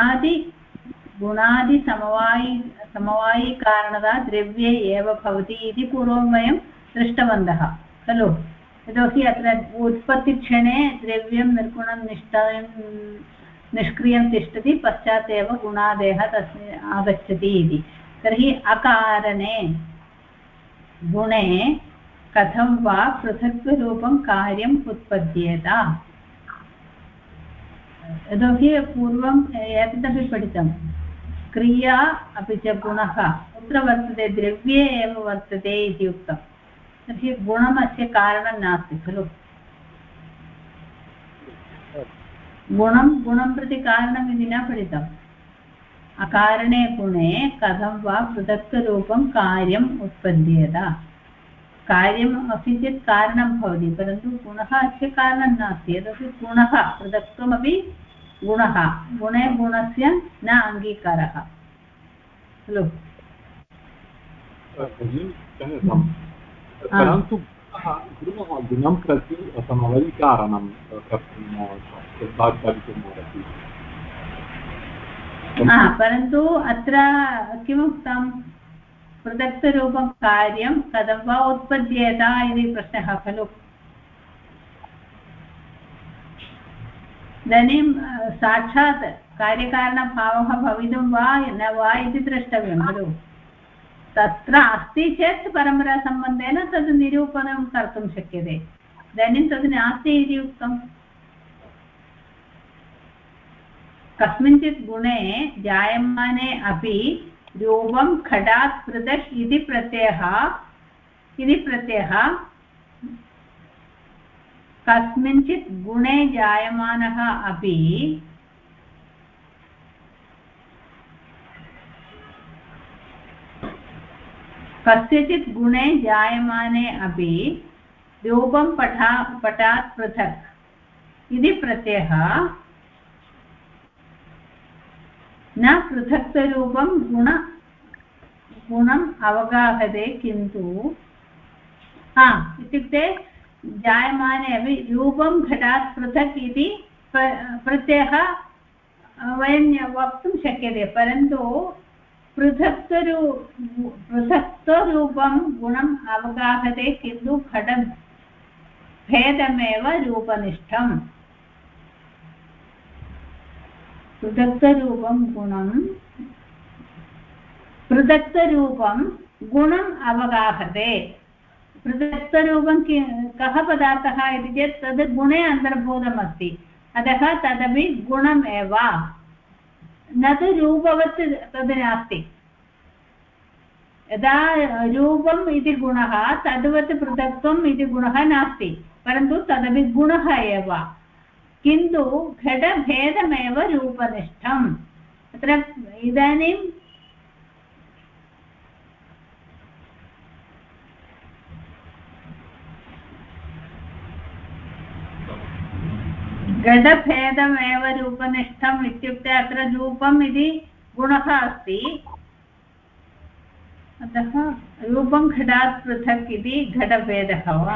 समवायिकारणता द्रव्ये एव भवति इति पूर्वं वयं दृष्टवन्तः खलु यतोहि अत्र उत्पत्तिक्षणे द्रव्यं निर्गुणं निष्क्रियं तिष्ठति पश्चात् एव गुणादेः तस्मिन् आगच्छति इति तर्हि अकारणे गुणे कथं वा पृथक्त्वरूपं कार्यम् उत्पद्येत यतोहि पूर्वम् एतदपि पठितं क्रिया अपि च गुणः कुत्र वर्तते द्रव्ये एव वर्तते इति उक्तं तर्हि गुणमस्य कारणं नास्ति खलु गुणं प्रति कारणम् इति न पठितम् अकारणे गुणे कथं वा पृथक्त्वरूपं कार्यम् उत्पद्येत कार्यम् अपि चेत् कारणं भवति परन्तु गुणः अस्य कारणं नास्ति यतोहि गुणः पृथक्त्वमपि गुणः गुणे गुणस्य न अङ्गीकारः खलु परन्तु गुणं प्रति समवायिकारणं परन्तु अत्र किमुक्तं पृथक्तरूपं कार्यं कथं वा उत्पद्येत इति प्रश्नः खलु इदानीं साक्षात् कार्यकारणभावः भवितुं वा न वा इति द्रष्टव्यं खलु तत्र अस्ति चेत् परम्परासम्बन्धेन तद् निरूपणं कर्तुं शक्यते इदानीं तद् नास्ति इति उक्तं कस्मिंश्चित् गुणे जायमाने अपि रूपं घटात् पृथक् इति प्रत्ययः कस्मिंश्चित् गुणे जायमानः अपि कस्यचित् गुणे जायमाने अपि रूपं पटात् पृथक् इति प्रत्ययः न पृथक्तरूपं गुणम् अवगाहते किन्तु इत्युक्ते जायमाने अपि रूपं घटात् पृथक् इति प्रत्ययः वयं वक्तुं शक्यते परन्तु पृथक्तरूपं गुणम् अवगाहते किन्तु घटभेदमेव रूपनिष्ठम् पृथक्तरूपं गुणम् अवगाहते पृथक्तरूपं कः पदार्थः इति चेत् तद् गुणे अन्तर्भूतमस्ति अतः तदपि गुणमेव न तु रूपवत् तद् नास्ति यदा रूपम् इति गुणः तद्वत् पृथक्त्वम् इति गुणः नास्ति परन्तु तदपि गुणः एव किन्तु घटभेदमेव रूपनिष्ठम् अत्र इदानीं घटभेदमेव रूपनिष्ठम् इत्युक्ते अत्र रूपम् इति गुणः अस्ति अतः रूपं घटात् पृथक् इति घटभेदः वा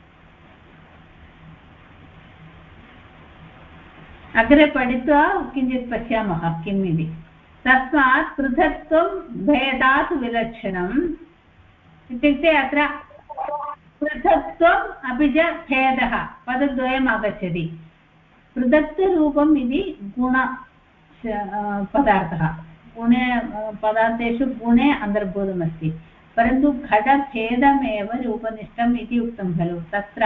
अग्रे पठित्वा किञ्चित् पश्यामः किम् इति तस्मात् पृथक्त्वं भेदात् विलक्षणम् इत्युक्ते अत्र पृथक्त्वम् अपि च भेदः पदद्वयम् आगच्छति पृथक्तरूपम् इति गुण पदार्थः गुणे पदार्थेषु गुणे अन्तर्भूतमस्ति परन्तु घटभेदमेव रूपनिष्ठम् इति उक्तं खलु तत्र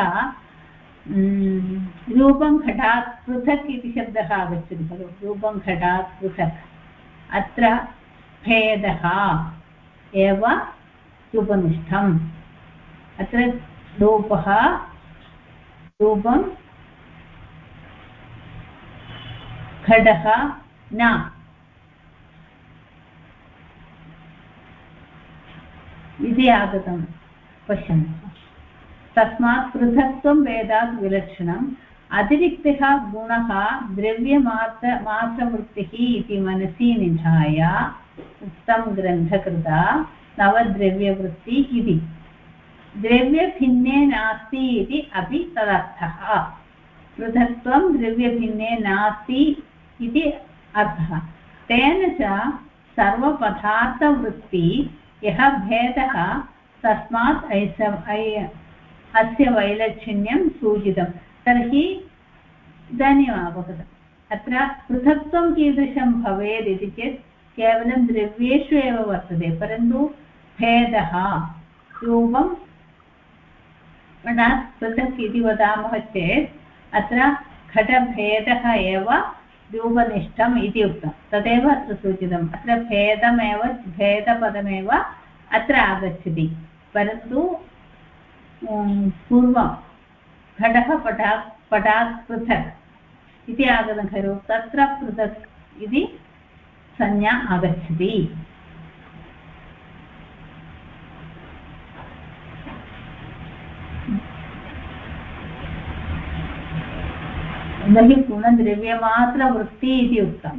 रूपं घटात् पृथक् इति शब्दः आगच्छति खलु रूपं घटात् पृथक् अत्र भेदः एव रूपनिष्ठम् अत्र रूपं घटः न इति आगतं पश्यन्तु तस्मात् पृथक्त्वं भेदात् विलक्षणम् अतिरिक्तः गुणः द्रव्यमात्रवृत्तिः इति मनसि निधाय उक्तं ग्रन्थकृता नवद्रव्यवृत्ति इति द्रव्यभिन्ने नास्ति इति अपि तदर्थः पृथक्त्वं द्रव्यभिन्ने नास्ति इति अर्थः तेन च सर्वपदार्थवृत्ति यः भेदः तस्मात् अस्य वैलक्षण्यं सूचितं तर्हि इदानीम् अवगतम् अत्र पृथक्त्वं कीदृशं भवेत् इति चेत् केवलं द्रव्येषु एव वर्तते परन्तु भेदः रूपं पृथक् इति वदामः चेत् अत्र घटभेदः एव रूपनिष्ठम् इति उक्तं तदेव अत्र सूचितम् अत्र भेदपदमेव अत्र आगच्छति परन्तु पूर्वं घटः पटात् पृथक् इति आगतं खलु तत्र पृथक् इति संज्ञा आगच्छति तर्हि गुणद्रव्यमात्रवृत्ति इति उक्तम्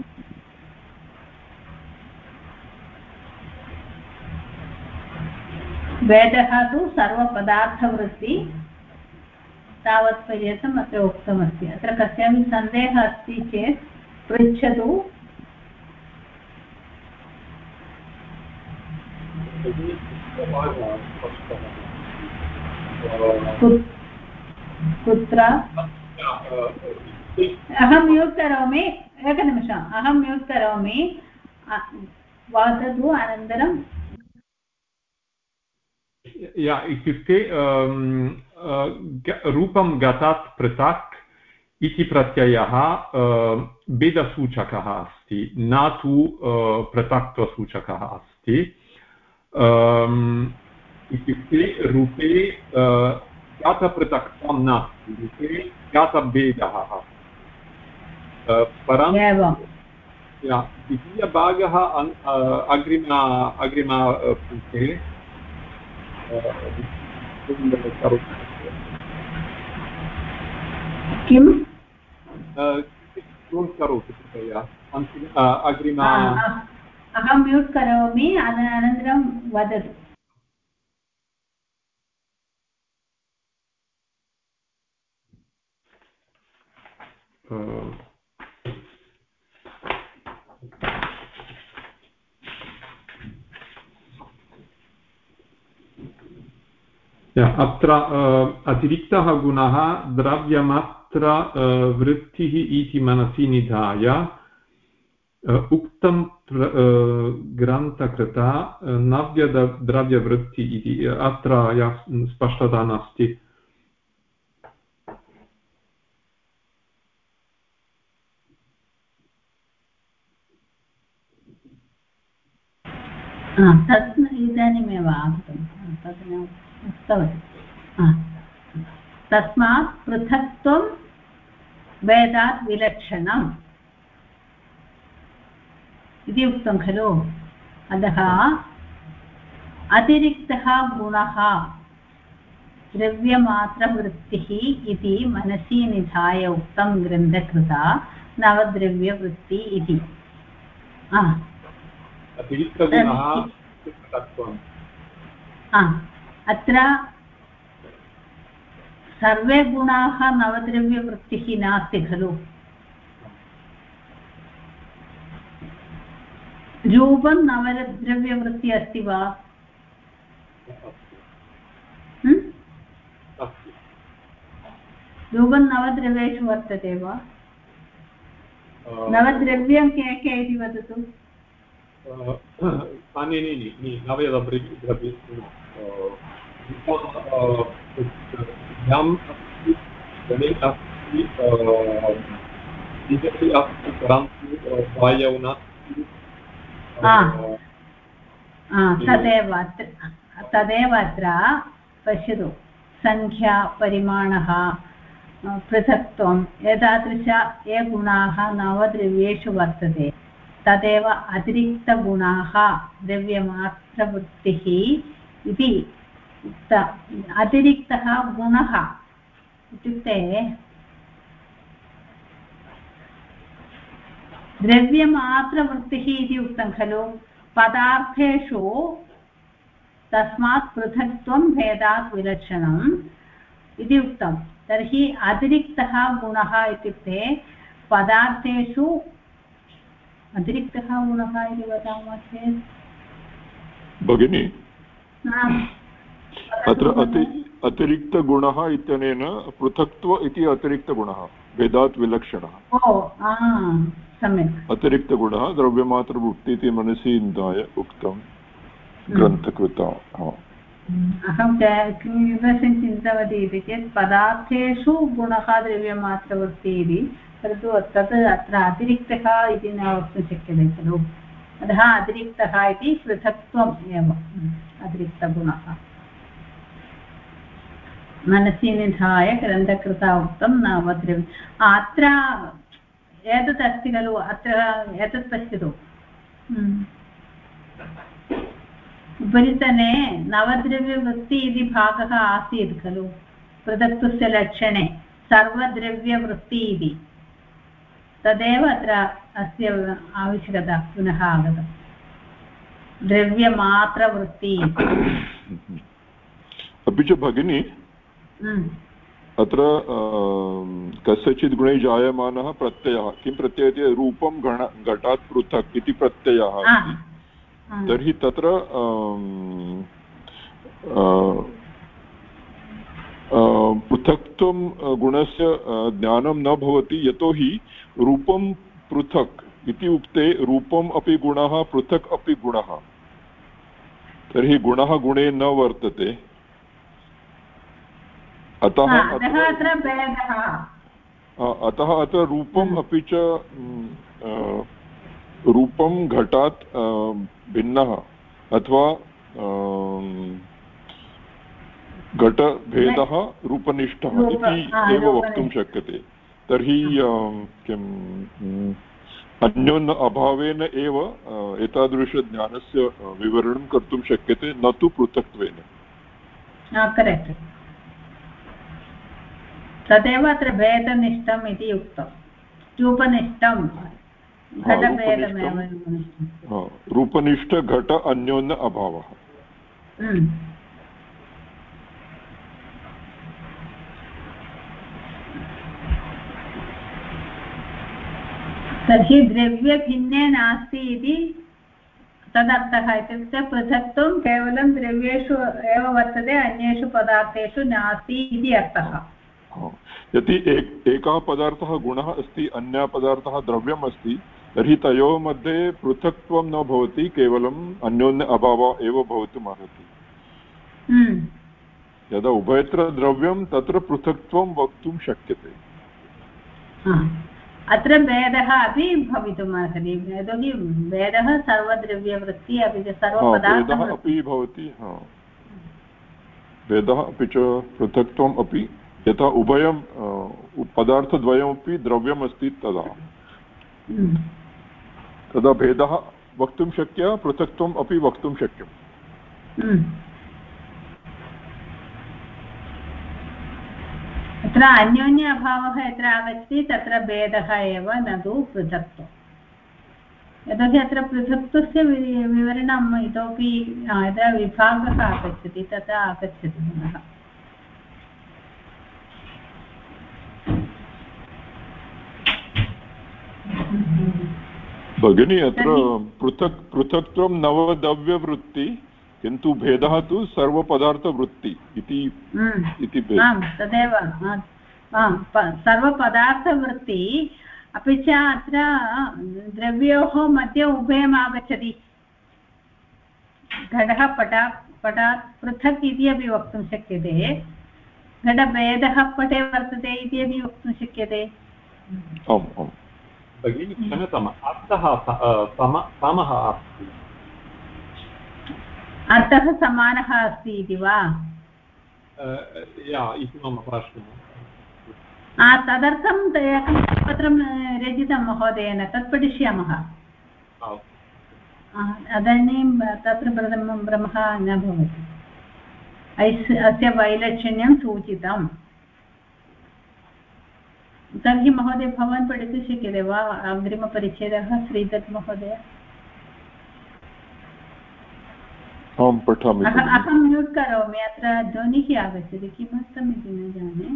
भेदः तु सर्वपदार्थवृत्ति तावत्पर्यन्तम् अत्र उक्तमस्ति अत्र कस्यापि सन्देहः अस्ति चेत् पृच्छतु कुत्र अहं म्यूट् करोमि एकनिमिषम् अहं म्यूट् करोमि वदतु अनन्तरं इत्युक्ते रूपं गतात् पृथक् इति प्रत्ययः भेदसूचकः अस्ति न तु पृथक्त्वसूचकः अस्ति इत्युक्ते रूपे जातपृथक्त्वं नास्ति रूपे जातभेदः परन्तु द्वितीयभागः अग्रिमपुटे किं करोतु कृपया अग्रिम अहं म्यूट् करोमि अनन्तरं वदतु अत्र अतिरिक्तः गुणः द्रव्यमात्र वृत्तिः इति मनसि निधाय उक्तं ग्रन्थकृता नव्यद्रव्यवृत्ति इति अत्र स्पष्टता नास्ति तत् इदानीमेव आगतं तत् उक्तवती तस्मात् पृथक्त्वं भेदात् विलक्षणम् इति उक्तं खलु अतः अतिरिक्तः गुणः द्रव्यमात्रवृत्तिः इति मनसि निधाय उक्तं ग्रन्थकृता नवद्रव्यवृत्ति इति अत्र सर्वे गुणाः नवद्रव्यवृत्तिः नास्ति खलु रूपं नवद्रव्यवृत्ति अस्ति वा रूपं नवद्रव्येषु वर्तते वा नवद्रव्यं के के इति वदतु तदेव अत्र पश्यतु संख्या परिमाणः पृथक्त्वं एतादृश ये गुणाः नवद्रव्येषु वर्तते तदेव अतिरिक्तगुणाः द्रव्यमात्रवृत्तिः इति अतिरिक्तः गुणः इत्युक्ते द्रव्यमात्रवृत्तिः इति उक्तं खलु पदार्थेषु तस्मात् पृथक्त्वं भेदात् विलक्षणम् इति उक्तं तर्हि अतिरिक्तः गुणः इत्युक्ते पदार्थेषु अतिरिक्तः गुणः इति वदामः चेत् भगिनी अत्र अतिरिक्तगुणः इत्यनेन पृथक्त्व इति अतिरिक्तगुणः भेदात् विलक्षणः सम्यक् अतिरिक्तगुणः द्रव्यमात्रवृत्ति इति मनसि निधाय उक्तं ग्रन्थकृता अहं किदृशं चिन्तितवती इति चेत् पदार्थेषु गुणः द्रव्यमात्रवृत्ति इति परन्तु तत् अत्र अतिरिक्तः इति न वक्तुं शक्यते खलु अतः अतिरिक्तः इति पृथक्त्वम् एव अतिरिक्तगुणः मनसि निधाय ग्रन्थकृता उक्तं नवद्रव्यम् अत्र एतत् अस्ति खलु अत्र एतत् पश्यतु उपरितने नवद्रव्यवृत्ति इति भागः आसीत् खलु पृथक्त्वस्य लक्षणे सर्वद्रव्यवृत्ति इति तदेव अत्र अस्य आवश्यकता पुनः आगतं द्रव्यमात्रवृत्ति अपि च भगिनी अत्र कस्यचित् गुणे जायमानः प्रत्ययः किं प्रत्ययः इति रूपं घटात् पृथक् इति प्रत्ययः अस्ति तर्हि तत्र पृथक्त्वं गुणस्य ज्ञानं न भवति यतोहि रूपं पृथक् इति उक्ते रूपम् अपि गुणः पृथक् अपि गुणः तर्हि गुणः गुणे न वर्तते अतः अत्र रूपम् अपि च रूपं घटात् भिन्नः अथवा घटभेदः रूपनिष्ठः इति एव वक्तुं शक्यते तर्हि किम् अन्योन्य अभावेन एव एतादृशज्ञानस्य विवरणं कर्तुं शक्यते न तु पृथक्त्वेन तदेव अत्र भेदनिष्ठम् इति उक्तं रूपनिष्ठं रूपनिष्ठ घट अन्योन्य अभावः तर्हि द्रव्यभिन्ने नास्ति इति तदर्थः इत्युक्ते पृथक्त्वं केवलं द्रव्येषु एव वर्तते अन्येषु पदार्थेषु नास्ति इति अर्थः यदि एकः पदार्थः गुणः अस्ति अन्यः पदार्थः द्रव्यम् अस्ति तर्हि तयोः मध्ये पृथक्त्वं न भवति केवलम् अन्योन्य अभावः एव भवितुमर्हति यदा उभयत्र द्रव्यं तत्र पृथक्त्वं वक्तुं शक्यते अत्र भेदः अपि भवितुमर्हति यतोहि भेदः सर्वद्रव्यवृत्ति अपि च सर्वपदार्थः अपि भवति भेदः अपि च पृथक्त्वम् अपि यथा उभयं पदार्थद्वयमपि द्रव्यमस्ति तदा भेदः वक्तुं शक्यः पृथक्त्वम् अपि वक्तुं शक्यम् अत्र अन्योन्य अभावः यत्र आगच्छति तत्र भेदः एव न तु पृथक्त्वं यतोहि अत्र पृथक्त्वस्य विवरणम् इतोपि यदा विभागः आगच्छति तथा आगच्छति पुनः भगिनी अत्र पृथक्त्वं नवद्रव्यवृत्ति किन्तु भेदः तु सर्वपदार्थवृत्ति इति तदेव सर्वपदार्थवृत्ति अपि च अत्र द्रव्योः मध्ये उभयम् आगच्छति घटः पटात् पृथक् इति अपि वक्तुं शक्यते घटभेदः पटे वर्तते इति अपि वक्तुं शक्यते भगिनी क्षम्यताम् अर्थः समः अस्ति अर्थः समानः अस्ति इति वा इति मम प्रश्नः तदर्थं एकं पत्रं रचितं महोदयेन तत् पठिष्यामः इदानीं तत्र प्रथमं भ्रमः न भवति अस्य वैलक्षण्यं सूचितम्। तर्हि महोदय भवान् पठितुं शक्यते वा अग्रिमपरिच्छेदः श्रीदत्त महोदय? आं पठामि। अहं म्यूट् करोमि, अत्र ध्वनिः आगच्छति किमर्थम् इति न जाने।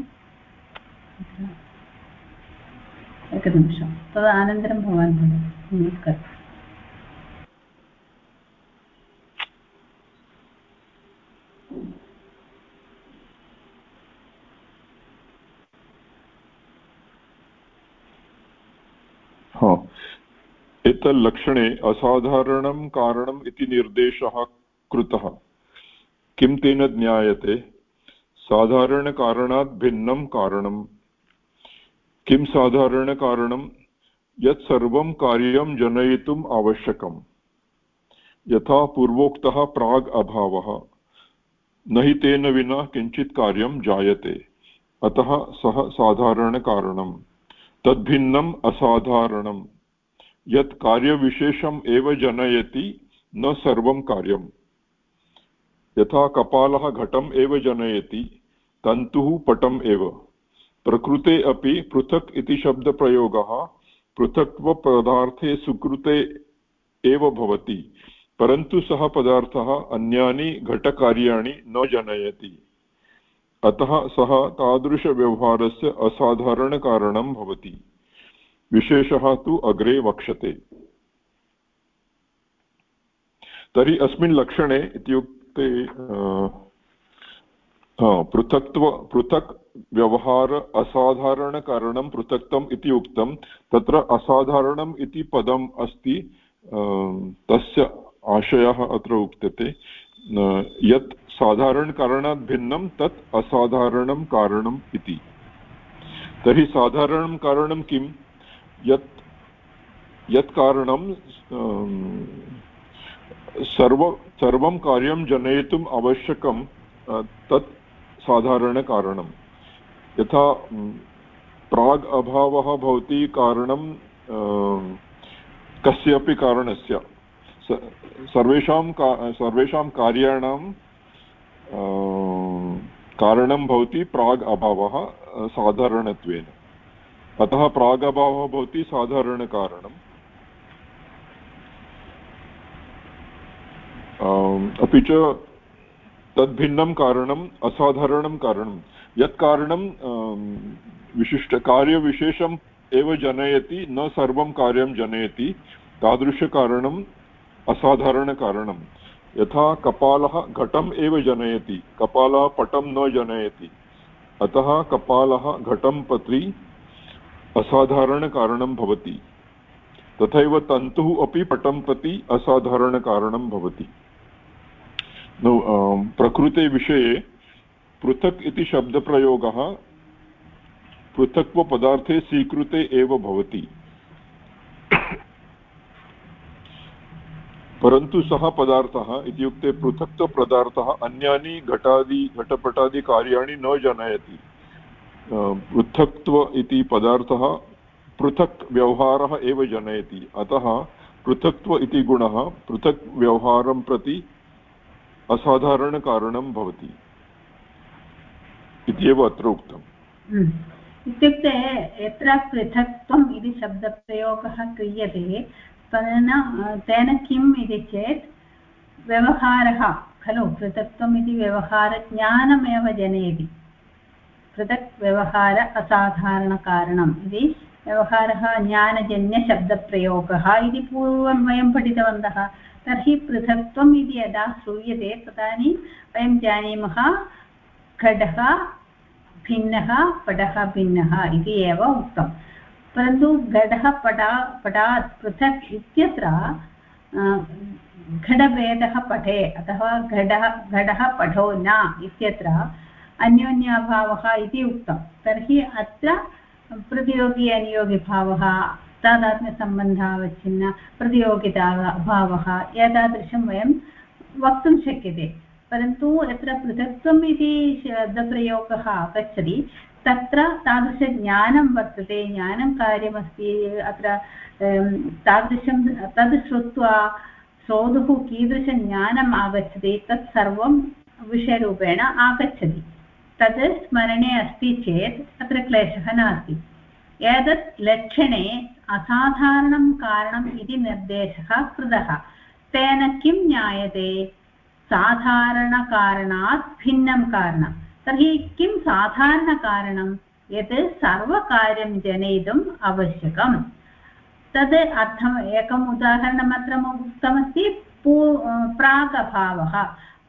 एकनिमिषं, तदनन्तरं भवान् वदतु, म्यूट् करोतु। एतल्लक्षणे असाधारणं कारणम् इति निर्देशः कृतः। किं तेन ज्ञायते? साधारणकारणात् भिन्नं कारणम्। किं साधारणकारणं? यत् सर्वं कार्यं जनयितुम् आवश्यकम्। यथा पूर्वोक्तः प्राग् अभावः, न हि तेन विना किञ्चित् कार्यं जायते, अतः सः साधारणकारणम्। तद्भिन्नम् असाधारणम्, यत् कार्यविशेषम् एव जनयति, न सर्वं कार्यम्। यथा कपालः घटम् एव जनयति, तन्तुः पटम् एव। प्रकृते अपि पृथक् इति शब्दप्रयोगः पृथक्त्वपदार्थे सुकृते एव भवति, परन्तु सः पदार्थः अन्यानि घटकार्याणि न जनयति, अतः सः तादृशव्यवहारस्य असाधारणकारणं भवति। विशेषः तु अग्रे वक्ष्यते। तर्हि अस्मिन् लक्षणे इत्युक्ते पृथक् व्यवहार असाधारणकारणं पृथक्तम् इति उक्तं। तत्र असाधारणम् इति पदम् अस्ति, तस्य आशयः अत्र उच्यते, यत् साधारणकारणात् भिन्नं तत् असाधारणं कारणम् इति। तर्हि साधारणं कारणं किम्? यत् कारणं सर्वं कार्यं जनयितुम् आवश्यकं, तत् साधारणकारणं। यथा प्राग् अभावः भवति कारणं कस्यापि कारणस्य। सर्वेषां कार्याणां कारणं भवति प्राग् अभावः साधारणत्वेन, अतः प्राग् अभावः भवति साधारणकारणम्। अपि च तद्भिन्नं कारणम् असाधारणं कारणं। यत् कारणं कार्यविशेषम् एव जनयति, न सर्वं कार्यं जनयति, तादृशकारणम् असाधारणकारणं। यथा कपालः घटम् एव जनयति, कपालः पटं न जनयति, अतः कपालः घटं प्रति असाधारणकारणं भवति। तथैव तन्तुः अपि पटं प्रति असाधारणकारणं भवति। प्रकृते विषये पृथक् इति शब्दप्रयोगः पृथक्त्वपदार्थे स्वीकृते एव भवति, परन्तु सः पदार्थः इत्युक्ते पृथक्त्वपदार्थः अन्यानि घटपटादि कार्याणि न जनयति। पृथक्त्व इति पदार्थः पृथक् व्यवहारः एव जनयति, अतः पृथक्त्व इति गुणः पृथक् व्यवहारं प्रति असाधारणकारणं भवति इत्येव अत्र उक्तम्। इत्युक्ते यत्र पृथक्त्वम् इति शब्दप्रयोगः क्रियते तेन किम् इति चेत् व्यवहारः खलु, पृथक्त्वम् इति व्यवहारज्ञानमेव जनयति। पृथक् व्यवहार असाधारणकारणम् इति व्यवहारः ज्ञानजन्यशब्दप्रयोगः इति पूर्वं वयं पठितवन्तः। तर्हि पृथक्त्वम् इति यदा श्रूयते तदानीं वयं जानीमः घटः भिन्नः, पटः भिन्नः इति एव उक्तं। परन्तु घटः पटात् पृथक् इत्यत्र घटभेदः पटे अथवा घटः पटो न इत्यत्र अन्योन्याभावः इति उक्तं। तर्हि अत्र प्रतियोगी अनियोगिभावः, तादात्म्यसम्बन्धावच्छिन्न प्रतियोगिताभावः, एतादृशं वयं वक्तुं शक्यते। परन्तु यत्र पृथक्त्वम् इति शब्दप्रयोगः आगच्छति तत्र तादृशज्ञानं वर्तते, ज्ञानं कार्यमस्ति। अत्र तादृशं तद् श्रुत्वा श्रोतुः कीदृशज्ञानम् आगच्छति तत् सर्वं विषयरूपेण आगच्छति तद् स्मरणे अस्ति चेत् अत्र क्लेशः नास्ति एतत् लक्षणे असाधारणं कारणम् इति निर्देशः कृतः तेन किं ज्ञायते साधारणकारणात् भिन्नं कारणं तर्हि किं साधारणकारणं यत् सर्वकार्यं जनयितुम् आवश्यकं तद् अर्थम् एकम् उदाहरणम् अत्र उक्तमस्ति प्रागभावः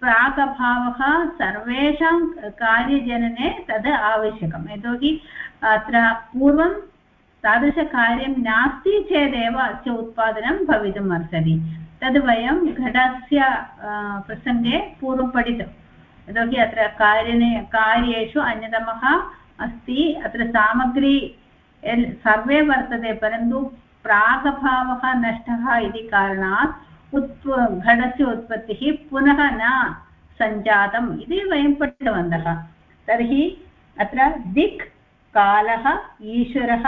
सर्वेषां कार्यजनने तद् आवश्यकं यतोहि अत्र पूर्वं तादृशकार्यं नास्ति चेदेव अस्य उत्पादनं भवितुम् अर्हति तद् वयं घटस्य प्रसङ्गे पूर्वं पठितं यतोहि अत्र कार्येषु अन्यतमः अस्ति अत्र सामग्री सर्वे वर्तते परन्तु प्रागभावः नष्टः इति कारणात् घटस्य उत्पत्तिः पुनः न सञ्जातम् इति वयं पठितवन्तः तर्हि अत्र दिक् कालः ईश्वरः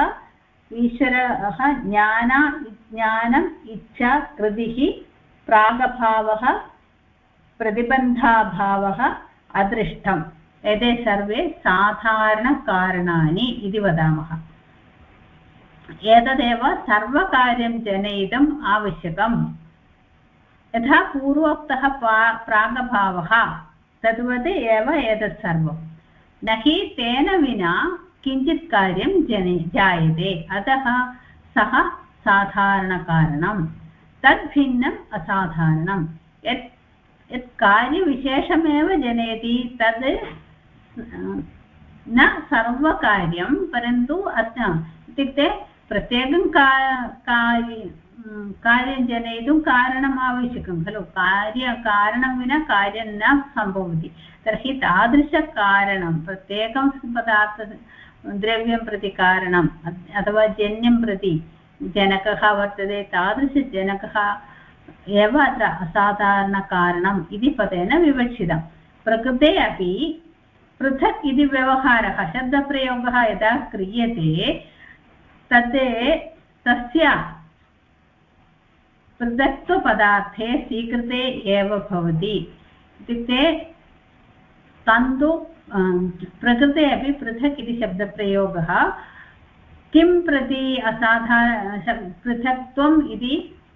ज्ञानम् इच्छा कृतिः प्रागभावः प्रतिबन्धाभावः अदृष्टम् एते सर्वे साधारणकारणानि इति वदामः एतदेव सर्वकार्यं जनयितुम् आवश्यकम् यथा पूर्वोक्तः प्रागभावः तद्वत् एव एतत् सर्वं न हि तेन विना किञ्चित् कार्यं जायते अतः सः साधारणकारणं तद्भिन्नम् असाधारणं यत् कार्यविशेषमेव जनयति तद् न सर्वकार्यं परन्तु इत्युक्ते प्रत्येकं कार्यं जनयितुं कारणम् आवश्यकं खलु कारणं विना कार्यं न सम्भवति तर्हि तादृशकारणं प्रत्येकं द्रव्यं प्रति कारणम् अथवा जन्यं प्रति जनकः वर्तते तादृशजनकः एव अत्र असाधारणकारणम् इति पदेन विवक्षितं प्रकृते अपि पृथक् इति व्यवहारः शब्दप्रयोगः यदा क्रियते तस्य पृथक्त्वपदार्थे स्वीकृते एव भवति इत्युक्ते तन्तु प्रकृते अपि पृथक् इति शब्दप्रयोगः किं प्रति पृथक्त्वम् इति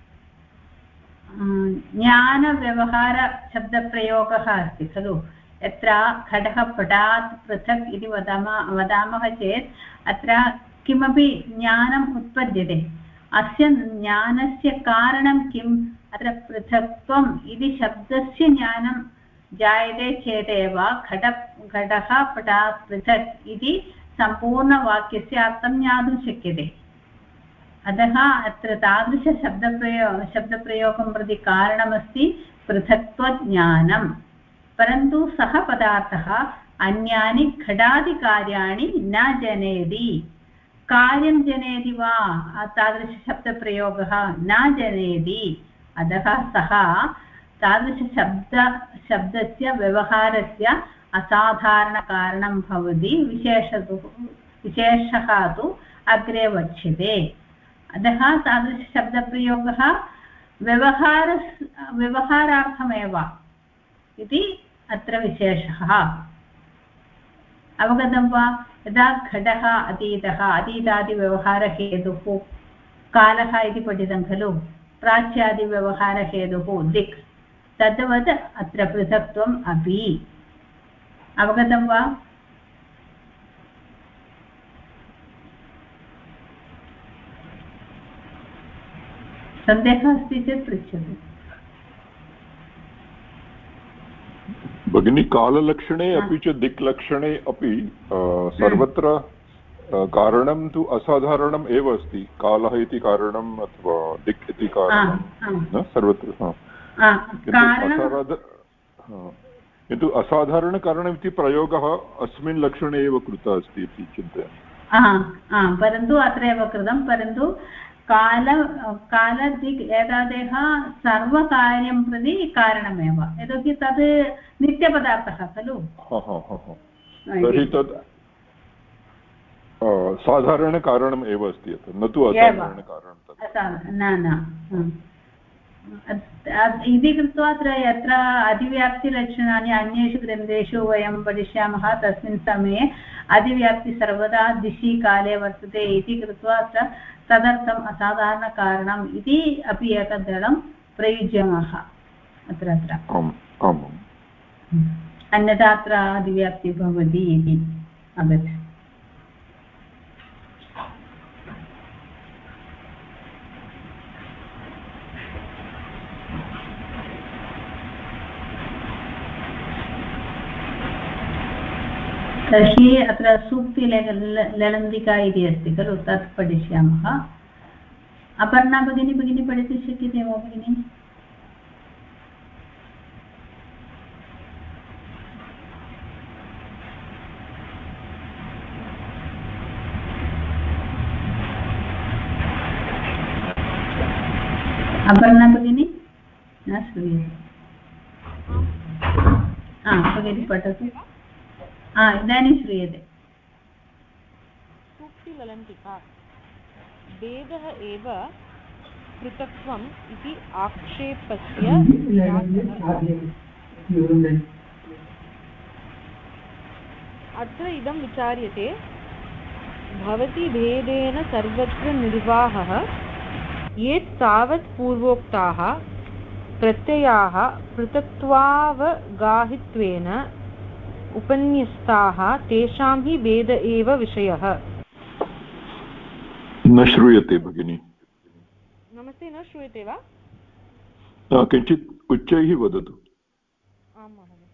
ज्ञानव्यवहारशब्दप्रयोगः अस्ति खलु यत्र घटः पटात् पृथक् इति वदामः चेत् अत्र किमपि ज्ञानम् उत्पद्यते अस्य ज्ञानस्य कारणं किम् अत्र पृथक्त्वम् इति शब्दस्य ज्ञानं जायते चेदेव घटः पटात् पृथक् इति सम्पूर्णवाक्यस्य अर्थं ज्ञातुं शक्यते अतः अत्र तादृशशब्दप्रयोगं प्रति कारणमस्ति पृथक्त्वज्ञानं परन्तु सः पदार्थः अन्यानि घटादिकार्याणि न जनयति कार्यं जनयति वा तादृशशब्दप्रयोगः न जनयति अतः सः तादृशशब्दस्य व्यवहारस्य असाधारणकारणं भवति विशेषः तु अग्रे वक्ष्यते अतः तादृशशब्दप्रयोगः व्यवहारार्थमेव इति अत्र विशेषः अवगतं वा यदा घटः अतीतादिव्यवहारहेतुः कालः इति पठितं खलु प्राच्यादिव्यवहारहेतुः दिक् तद्वत् अत्र पृथक्त्वम् अपि अवगतं वा सन्देहः अस्ति चेत् पृच्छतु भगिनी काललक्षणे अपि च दिक्लक्षणे अपि सर्वत्र कारणं तु असाधारणम् एव अस्ति कालः इति कारणम् अथवा दिक् इति कारणं न सर्वत्र किन्तु असाधारणकारणम् इति प्रयोगः अस्मिन् लक्षणे एव कृतः अस्ति इति चिन्तयामि परन्तु अत्र एव कृतं परन्तु कालदिक् एतादयः सर्वकार्यं प्रति कारणमेव यतोहि तद् नित्यपदार्थः खलु तर्हि तत् साधारणकारणम् एव अस्ति न तु असाधारणकारणं न इति कृत्वा अत्र यत्र अधिव्याप्तिलक्षणानि अन्येषु ग्रन्थेषु वयं पठिष्यामः तस्मिन् समये अधिव्याप्ति सर्वदा दिशि काले वर्तते इति कृत्वा अत्र तदर्थम् असाधारणकारणम् इति अपि एकदलं प्रयुज्यमाः अत्र अन्यथा अत्र अधिव्याप्तिः भवति इति आगच्छति। तर्हि अत्र सूक्तिललन्दिका इति अस्ति खलु तत् पठिष्यामः। अपर्णा भगिनी पठितुं शक्यते वा भगिनी? अपर्णा भगिनी न श्रूयते। भगिनी पठतु। इदानीं श्रूयते। सूक्तिललन्तिका भेदः एव पृथक्त्वम् इति आक्षेपस्य अत्र इदं विचार्यते भवति भेदेन सर्वत्र निर्वाहः ये तावत् पूर्वोक्ताः प्रत्ययाः पृथक्त्वावगाहित्वेन उपन्यस्ताः तेषां हि भेद एव विषयः। न श्रूयते भगिनी। नमस्ते, न श्रूयते वा? किञ्चित् उच्चैः वदतु। आं महोदय।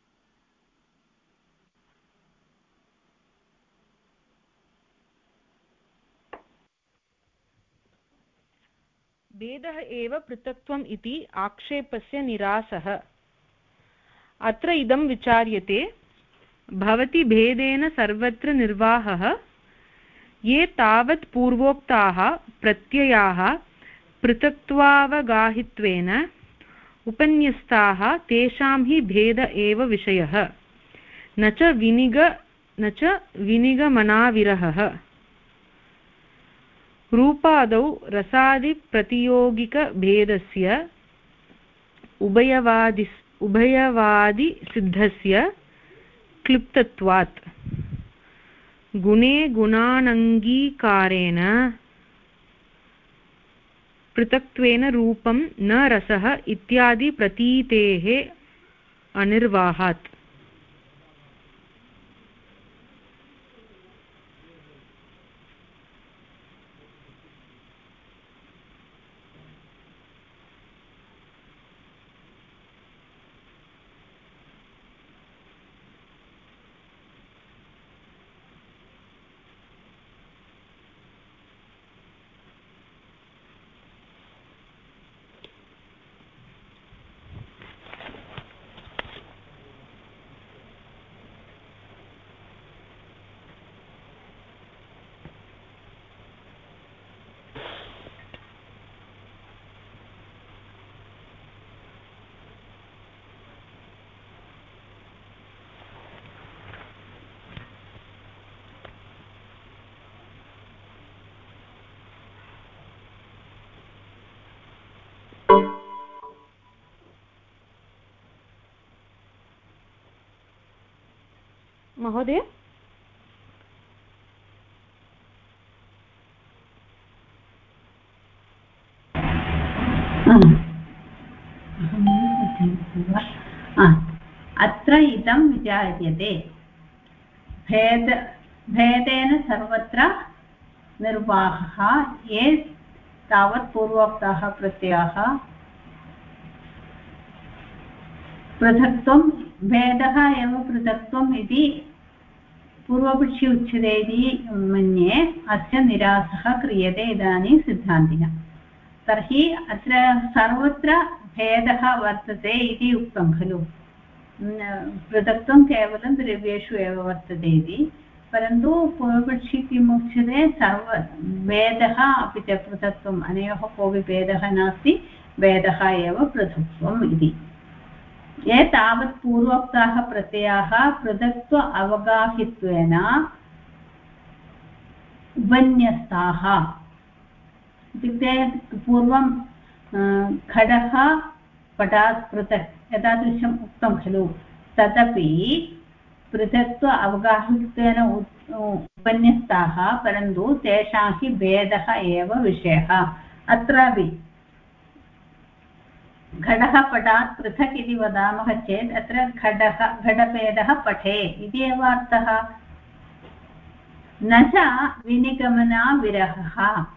भेदः एव पृथक्त्वम् इति आक्षेपस्य निरासः। अत्र इदं विचार्यते भवति भेदेन सर्वत्र निर्वाहः ये तावत् पूर्वोक्ताः प्रत्ययाः पृथक्त्वावगाहित्वेन उपन्यस्ताः तेषां हि भेद एव विषयः न च विनिगमनाविरहः। रूपादौ रसादिप्रतियोगिकभेदस्य उभयवादिसिद्धस्य क्लिप्तत्वात् गुणे गुणानङ्गीकारेण पृथक्त्वेन रूपं न रसः इत्यादि प्रतीतेः अनिर्वाहात्। महोदय, अत्र इदं विचार्यते भेदेन सर्वत्र निर्वाहः ये तावत् पूर्वोक्ताः प्रत्ययाः पृथक्त्वं भेदः एव पृथक्त्वम् इति पूर्वपक्षी उच्यते इति मन्ये अस्य निरासः क्रियते इदानीं सिद्धान्तिना। तर्हि अत्र सर्वत्र भेदः वर्तते इति उक्तं खलु। पृथक्त्वं केवलं द्रव्येषु एव वर्तते इति, परन्तु पूर्वपक्षी किम् उच्यते भेदः अपि च पृथक्त्वम् अनयोः कोऽपि भेदः नास्ति, भेदः एव पृथक्त्वम् इति। ये तावत् पूर्वोक्ताः प्रत्ययाः पृथक्त्व अवगाहित्वेन उपन्यस्ताः इत्युक्ते पूर्वं खडः पटात् पृथक् एतादृशम् उक्तं खलु तदपि पृथक्त्व अवगाहत्वेन उपन्यस्ताः परन्तु तेषां हि भेदः एव विषयः अत्रापि घटः पटात् पृथक् इति वदामः चेत् अत्र घटभेदः पटे इति एव अर्थः न च विनिगमनाविरहः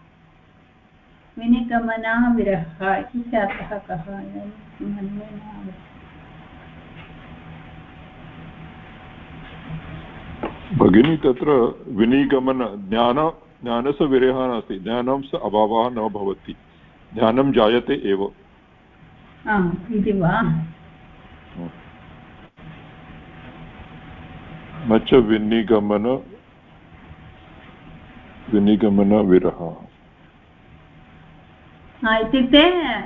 इति अर्थः कः भगिनी तत्र विनिगमन ज्ञानस्य विरहः नास्ति ज्ञानस्य अभावः न भवति ज्ञानं जायते एव इति वा न च विनिगमनविरहः इत्युक्ते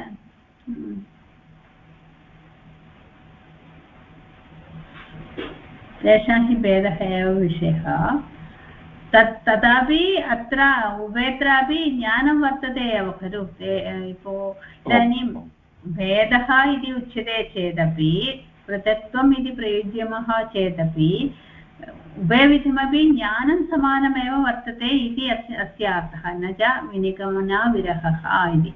तेषां हि भेदः एव विषयः तथापि अत्र उभयत्रापि ज्ञानं वर्तते एव खलु इदानीं भेदः इति उच्यते चेदपि पृथक्त्वम् इति प्रयुज्यमः चेदपि उभयविधमपि ज्ञानं समानमेव वर्तते इति अस्य अर्थः न च विनिगमनाविरहः इति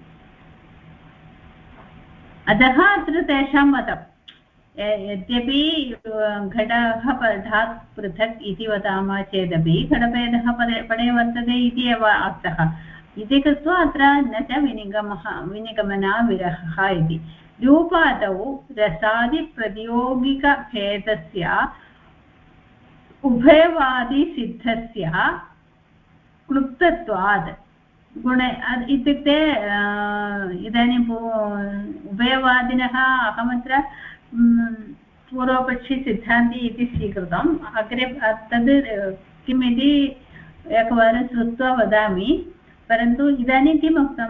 अतः अत्र तेषां मतं यद्यपि घटः पटात् पृथक् इति वदामः चेदपि घटभेदः पटे वर्तते इति एव अर्थः इति कृत्वा अत्र न च विनिगमनाविरहः इति रूपादौ रसादिप्रतियोगिकभेदस्य उभयवादिसिद्धस्य क्लुप्तत्वात् गुणे इत्युक्ते इदानीम् उभयवादिनः अहमत्र पूर्वपक्षिसिद्धान्ति इति स्वीकृतम् अग्रे तद् किमिति एकवारं श्रुत्वा वदामि परन्तु इदानीं किम् उक्तं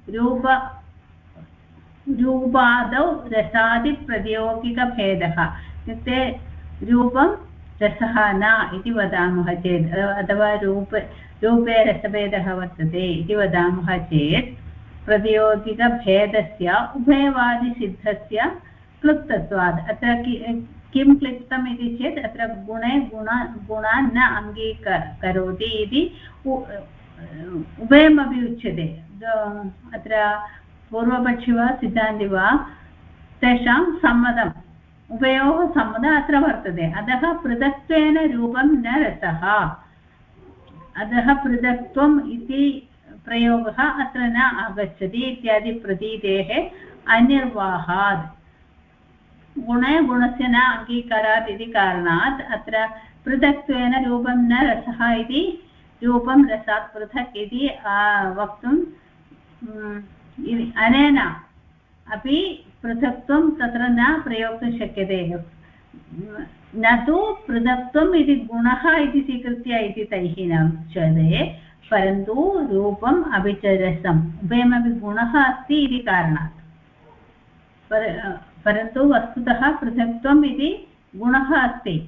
रूपादौ रसादिप्रतियोगिकभेदः इत्युक्ते रूपं रसः न इति वदामः चेत् अथवा रूपे रसभेदः वर्तते इति वदामः चेत् प्रतियोगिकभेदस्य उभयवादिसिद्धस्य क्लुप्तत्वात् अत्र किं क्लिप्तम् इति चेत् अत्र गुणान् न अङ्गीकरोति इति उभयमपि उच्यते अत्र पूर्वपक्षि वा सिद्धान्ति वा तेषां सम्मतम् उभयोः सम्मतम् अत्र वर्तते अतः पृथक्त्वेन रूपं न रसः अतः पृथक्त्वम् इति प्रयोगः अत्र न आगच्छति इत्यादि प्रतीतेः अनिर्वाहात् गुणस्य न अङ्गीकारात् इति कारणात् अत्र पृथक्त्वेन रूपं न रसः इति रूपं रसात् पृथक् इति वक्तुं अनेन अपि पृथक्त्वं तत्र न प्रयोक्तुं शक्यते न तु पृथक्त्वम् इति गुणः इति स्वीकृत्य इति तैः न उच्यते परन्तु रूपम् अपि च रसम् उभयमपि गुणः अस्ति इति कारणात् परन्तु वस्तुतः पृथक्त्वम् इति गुणः अस्ति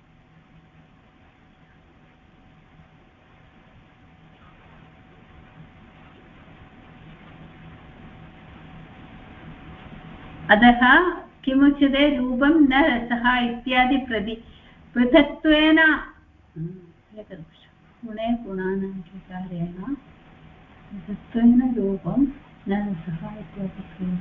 अतः किमुच्यते रूपं न रसः इत्यादि पृथक्त्वेन गुणे गुणानाङ्गीकारेण पृथक्त्वेन रूपं न रसः इत्यादि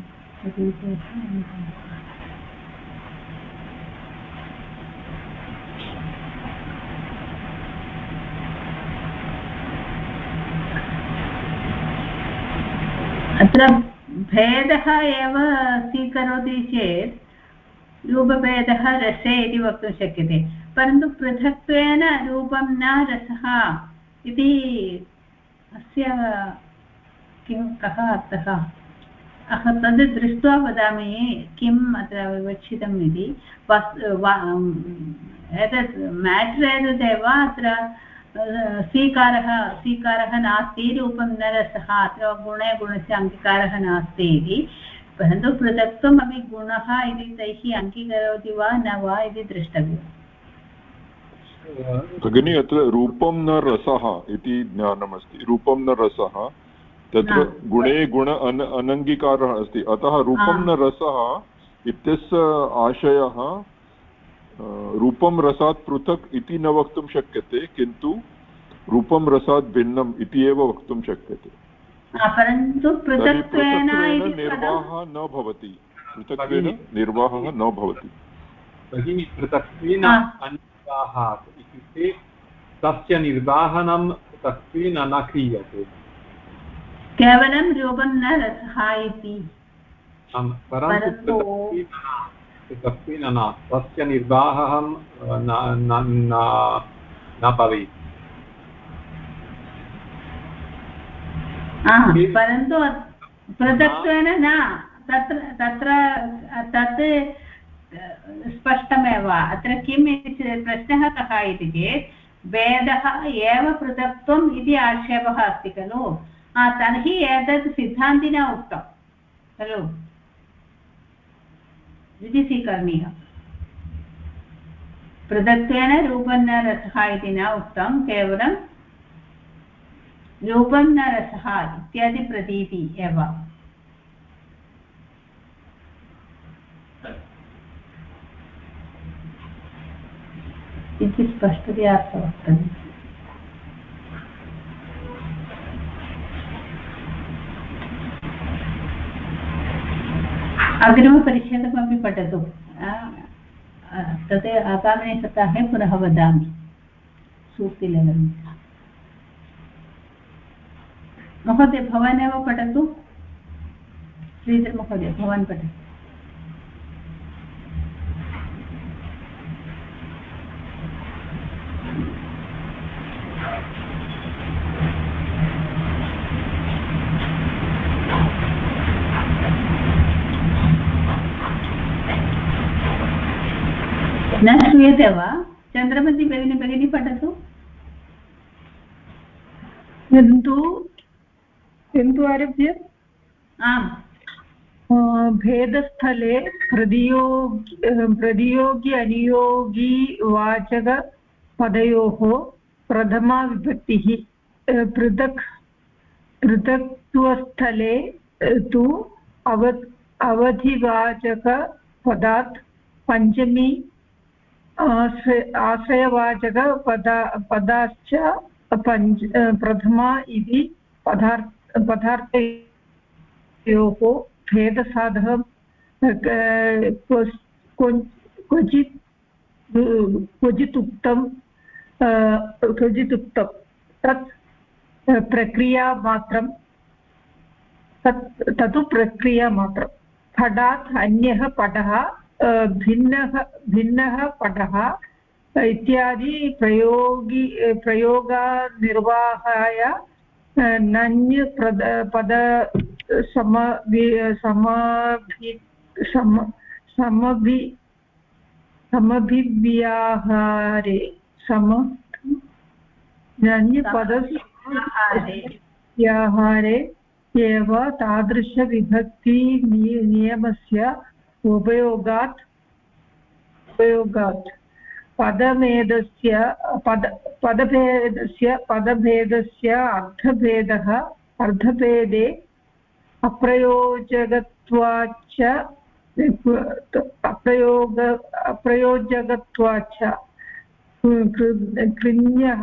अत्र भेदः एव स्वीकरोति चेत् रूपभेदः रसे इति वक्तुं शक्यते परन्तु पृथक्त्वेन रूपं न रसः इति अस्य कः अर्थः अहं तद् दृष्ट्वा वदामि किम् अत्र विवक्षितम् इति एतत् म्याटर् एतदेव अत्र स्वीकारः नास्ति रूपं न रसः अत्र गुणस्य अङ्गीकारः नास्ति इति परन्तु पृथक्त्वम् अपि गुणः इति तैः अङ्गीकरोति वा न वा इति द्रष्टव्यम् भगिनी अत्र रूपं न रसः इति ज्ञानमस्ति रूपं न रसः तत्र गुणे गुण अनङ्गीकारः अस्ति, अतः रूपं न रसः इत्यस्य आशयः रूपं रसात् पृथक् इति न वक्तुं शक्यते, किन्तु रूपं रसात् भिन्नम् इति एव वक्तुं शक्यते। परन्तु पृथक्त्वेन निर्वाहः न भवति, पृथक्त्वेन निर्वाहः न भवति। भगिनी, पृथक्त्वेन अनिर्वाहात् इत्युक्ते तस्य निर्वाहनं पृथक्त्वेन न क्रियते, केवलं रूपं न रसः इति। परन्तु पृथक्त्वेन न, तस्य निर्वाहः न भवेत्। परन्तु पृथक्त्वेन न, तत्र तत् स्पष्टमेव। अत्र किम् इति प्रश्नः कः इति चेत् भेदः एव पृथक्त्वम् इति आक्षेपः अस्ति खलु। तर्हि एतत् सिद्धान्तिना उक्तं खलु इति स्वीकरणीयम्। पृथक्त्वेन रूपं न रसः इति न उक्तं, केवलं रूपं न रसः इत्यादि प्रतीति एव। इति स्पष्टतया वक्तव्यम्। अग्रिमपरिच्छेदमपि पठतु, तत् आगामिने सप्ताहे पुनः वदामि सूक्तिलेखनं। महोदय भवान् एव पठतु, श्रीधर महोदय भवान् पठतु। न श्रूयते वा? चन्द्रमती भगिनी पठतु। किन्तु आरभ्य आम्, भेदस्थले प्रतियोगी अनियोगी वाचकपदयोः प्रथमा विभक्तिः, पृथक्त्वस्थले तु अवधिवाचकपदात् पञ्चमी आश्रयवाचकपदाश्च प्रथमा इति पदार्थयोः भेदसाधः क्वचिदुक्तं तत् प्रक्रियामात्रं, तत्तु प्रक्रियामात्रं। पटात् अन्यः पटः, भिन्नः पटः इत्यादि प्रयोगनिर्वाहाय नञ् पद समभिव्याहारे नञ् पदव्याहारे एव तादृशविभक्ति नियमस्य उपयोगात् पदभेदस्य अर्थभेदे अप्रयोजकत्वाच्च कृञ्यः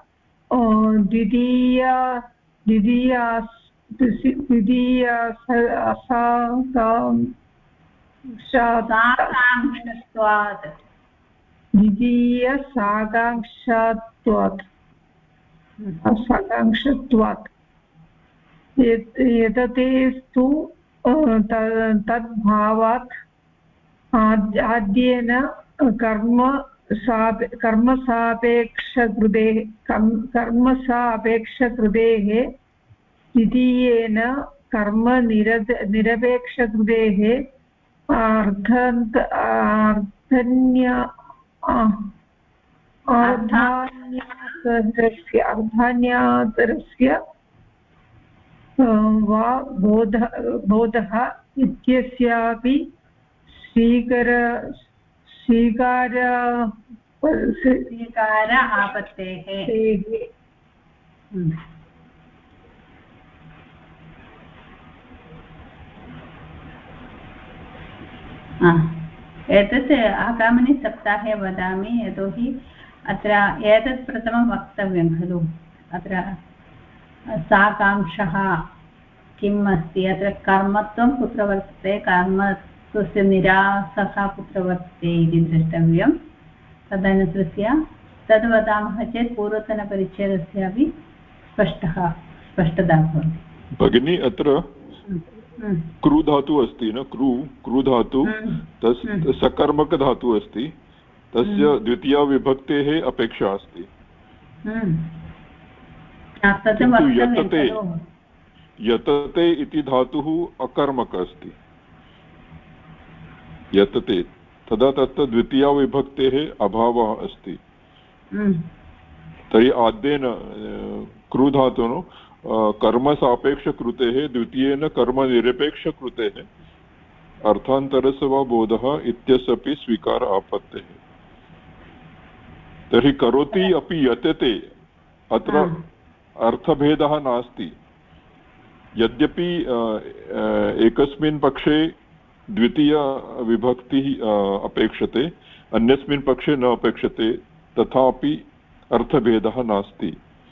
द्वितीयसाकाङ्क्षत्वात् एततेस्तु तद्भावात् आद्येन कर्मसापेक्षकृतेः द्वितीयेन निरपेक्षकृतेः अर्धान्यातरस्य वा बोधः इत्यस्यापि स्वीकार आपत्तेः। एतत् आगामिनि सप्ताहे वदामि यतोहि अत्र एतत् प्रथमं वक्तव्यं खलु अत्र साकांक्षः किम् अस्ति अत्र कर्मत्वं कुत्र वर्तते कर्मत्वस्य निरासः कुत्र वर्तते इति द्रष्टव्यं तदनुसृत्य तद् वदामः चेत् पूर्वतनपरिच्छेदस्यापि स्पष्टता भवति भगिनी अत्र क्रू धातु अस्ति न क्रू धातु तस्य सकर्मकधातु अस्ति तस्य द्वितीया विभक्तेः अपेक्षा अस्ति यतते इति धातुः अकर्मक अस्ति यतते तदा तत्र द्वितीया विभक्तेः अभावः अस्ति तर्हि आद्येन क्रू धातुनो कर्मसापेक्षकृतेः द्वितीयेन कर्मनिरपेक्षकृतेः अर्थान्तरस्य वा बोधः इत्यस्यापि स्वीकारः आपत्तेः तर्हि करोति अपि यतते अत्र अर्थभेदः नास्ति यद्यपि एकस्मिन् पक्षे द्वितीया विभक्तिः अपेक्षते अन्यस्मिन् पक्षे न अपेक्षते तथापि अर्थभेदः नास्ति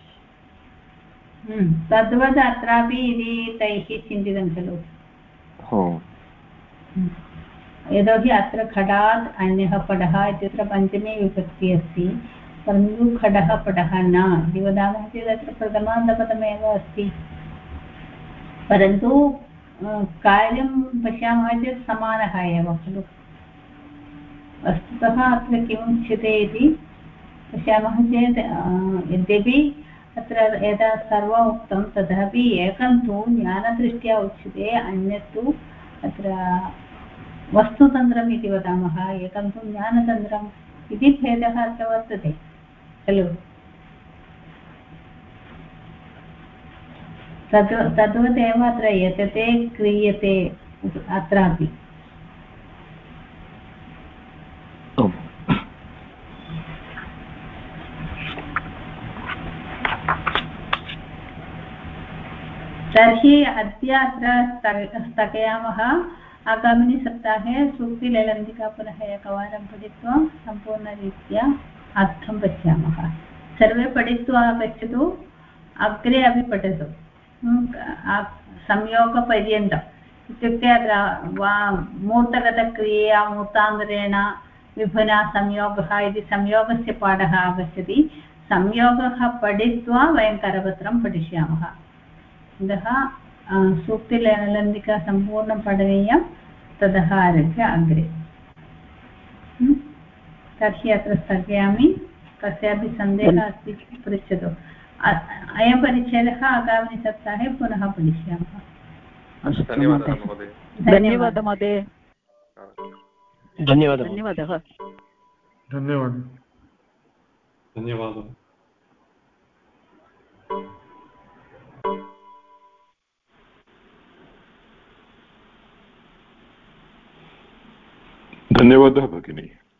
तद्वत् अत्रापि इति तैः चिन्तितं खलु यतोहि अत्र खडात् अन्यः पडः इत्यत्र पञ्चमी विभक्तिः अस्ति परन्तु खडः पडः न इति वदामः चेत् अत्र प्रथमान्तपदमेव अस्ति परन्तु कार्यं पश्यामः चेत् समानः एव खलु वस्तुतः अत्र किमुच्यते इति पश्यामः चेत् यद्यपि अत्र यदा सर्वम् उक्तं तथापि एकं तु ज्ञानदृष्ट्या उच्यते अन्यत् तु अत्र वस्तुतन्त्रम् इति वदामः एकं तु ज्ञानतन्त्रम् इति भेदः अत्र वर्तते खलु तद्वदेव अत्र यतते क्रियते अत्रापि तर्हि अद्य अत्र स्थगयामः आगामिनि सप्ताहे सूक्तिलैलन्दिका पुनः एकवारं पठित्वा सम्पूर्णरीत्या अर्थं पश्यामः सर्वे पठित्वा आगच्छतु अग्रे अपि पठतु संयोगपर्यन्तम् इत्युक्ते अत्र मूर्तगतक्रियया मूर्तान्तरेण विभुना संयोगः इति संयोगस्य पाठः आगच्छति संयोगः पठित्वा वयं करपत्रं पठिष्यामः अतः सूक्तिलैलन्दिका सम्पूर्णं पठनीयं ततः आरभ्य अग्रे तर्हि अत्र स्थगयामि कस्यापि सन्देहः अस्ति चेत् पृच्छतु अयं परिच्छेदः आगामिनि सप्ताहे पुनः पठिष्यामः धन्यवादः महोदय धन्यवादः महोदय धन्यवादः धन्यवादः धन्यवादः भगिनी।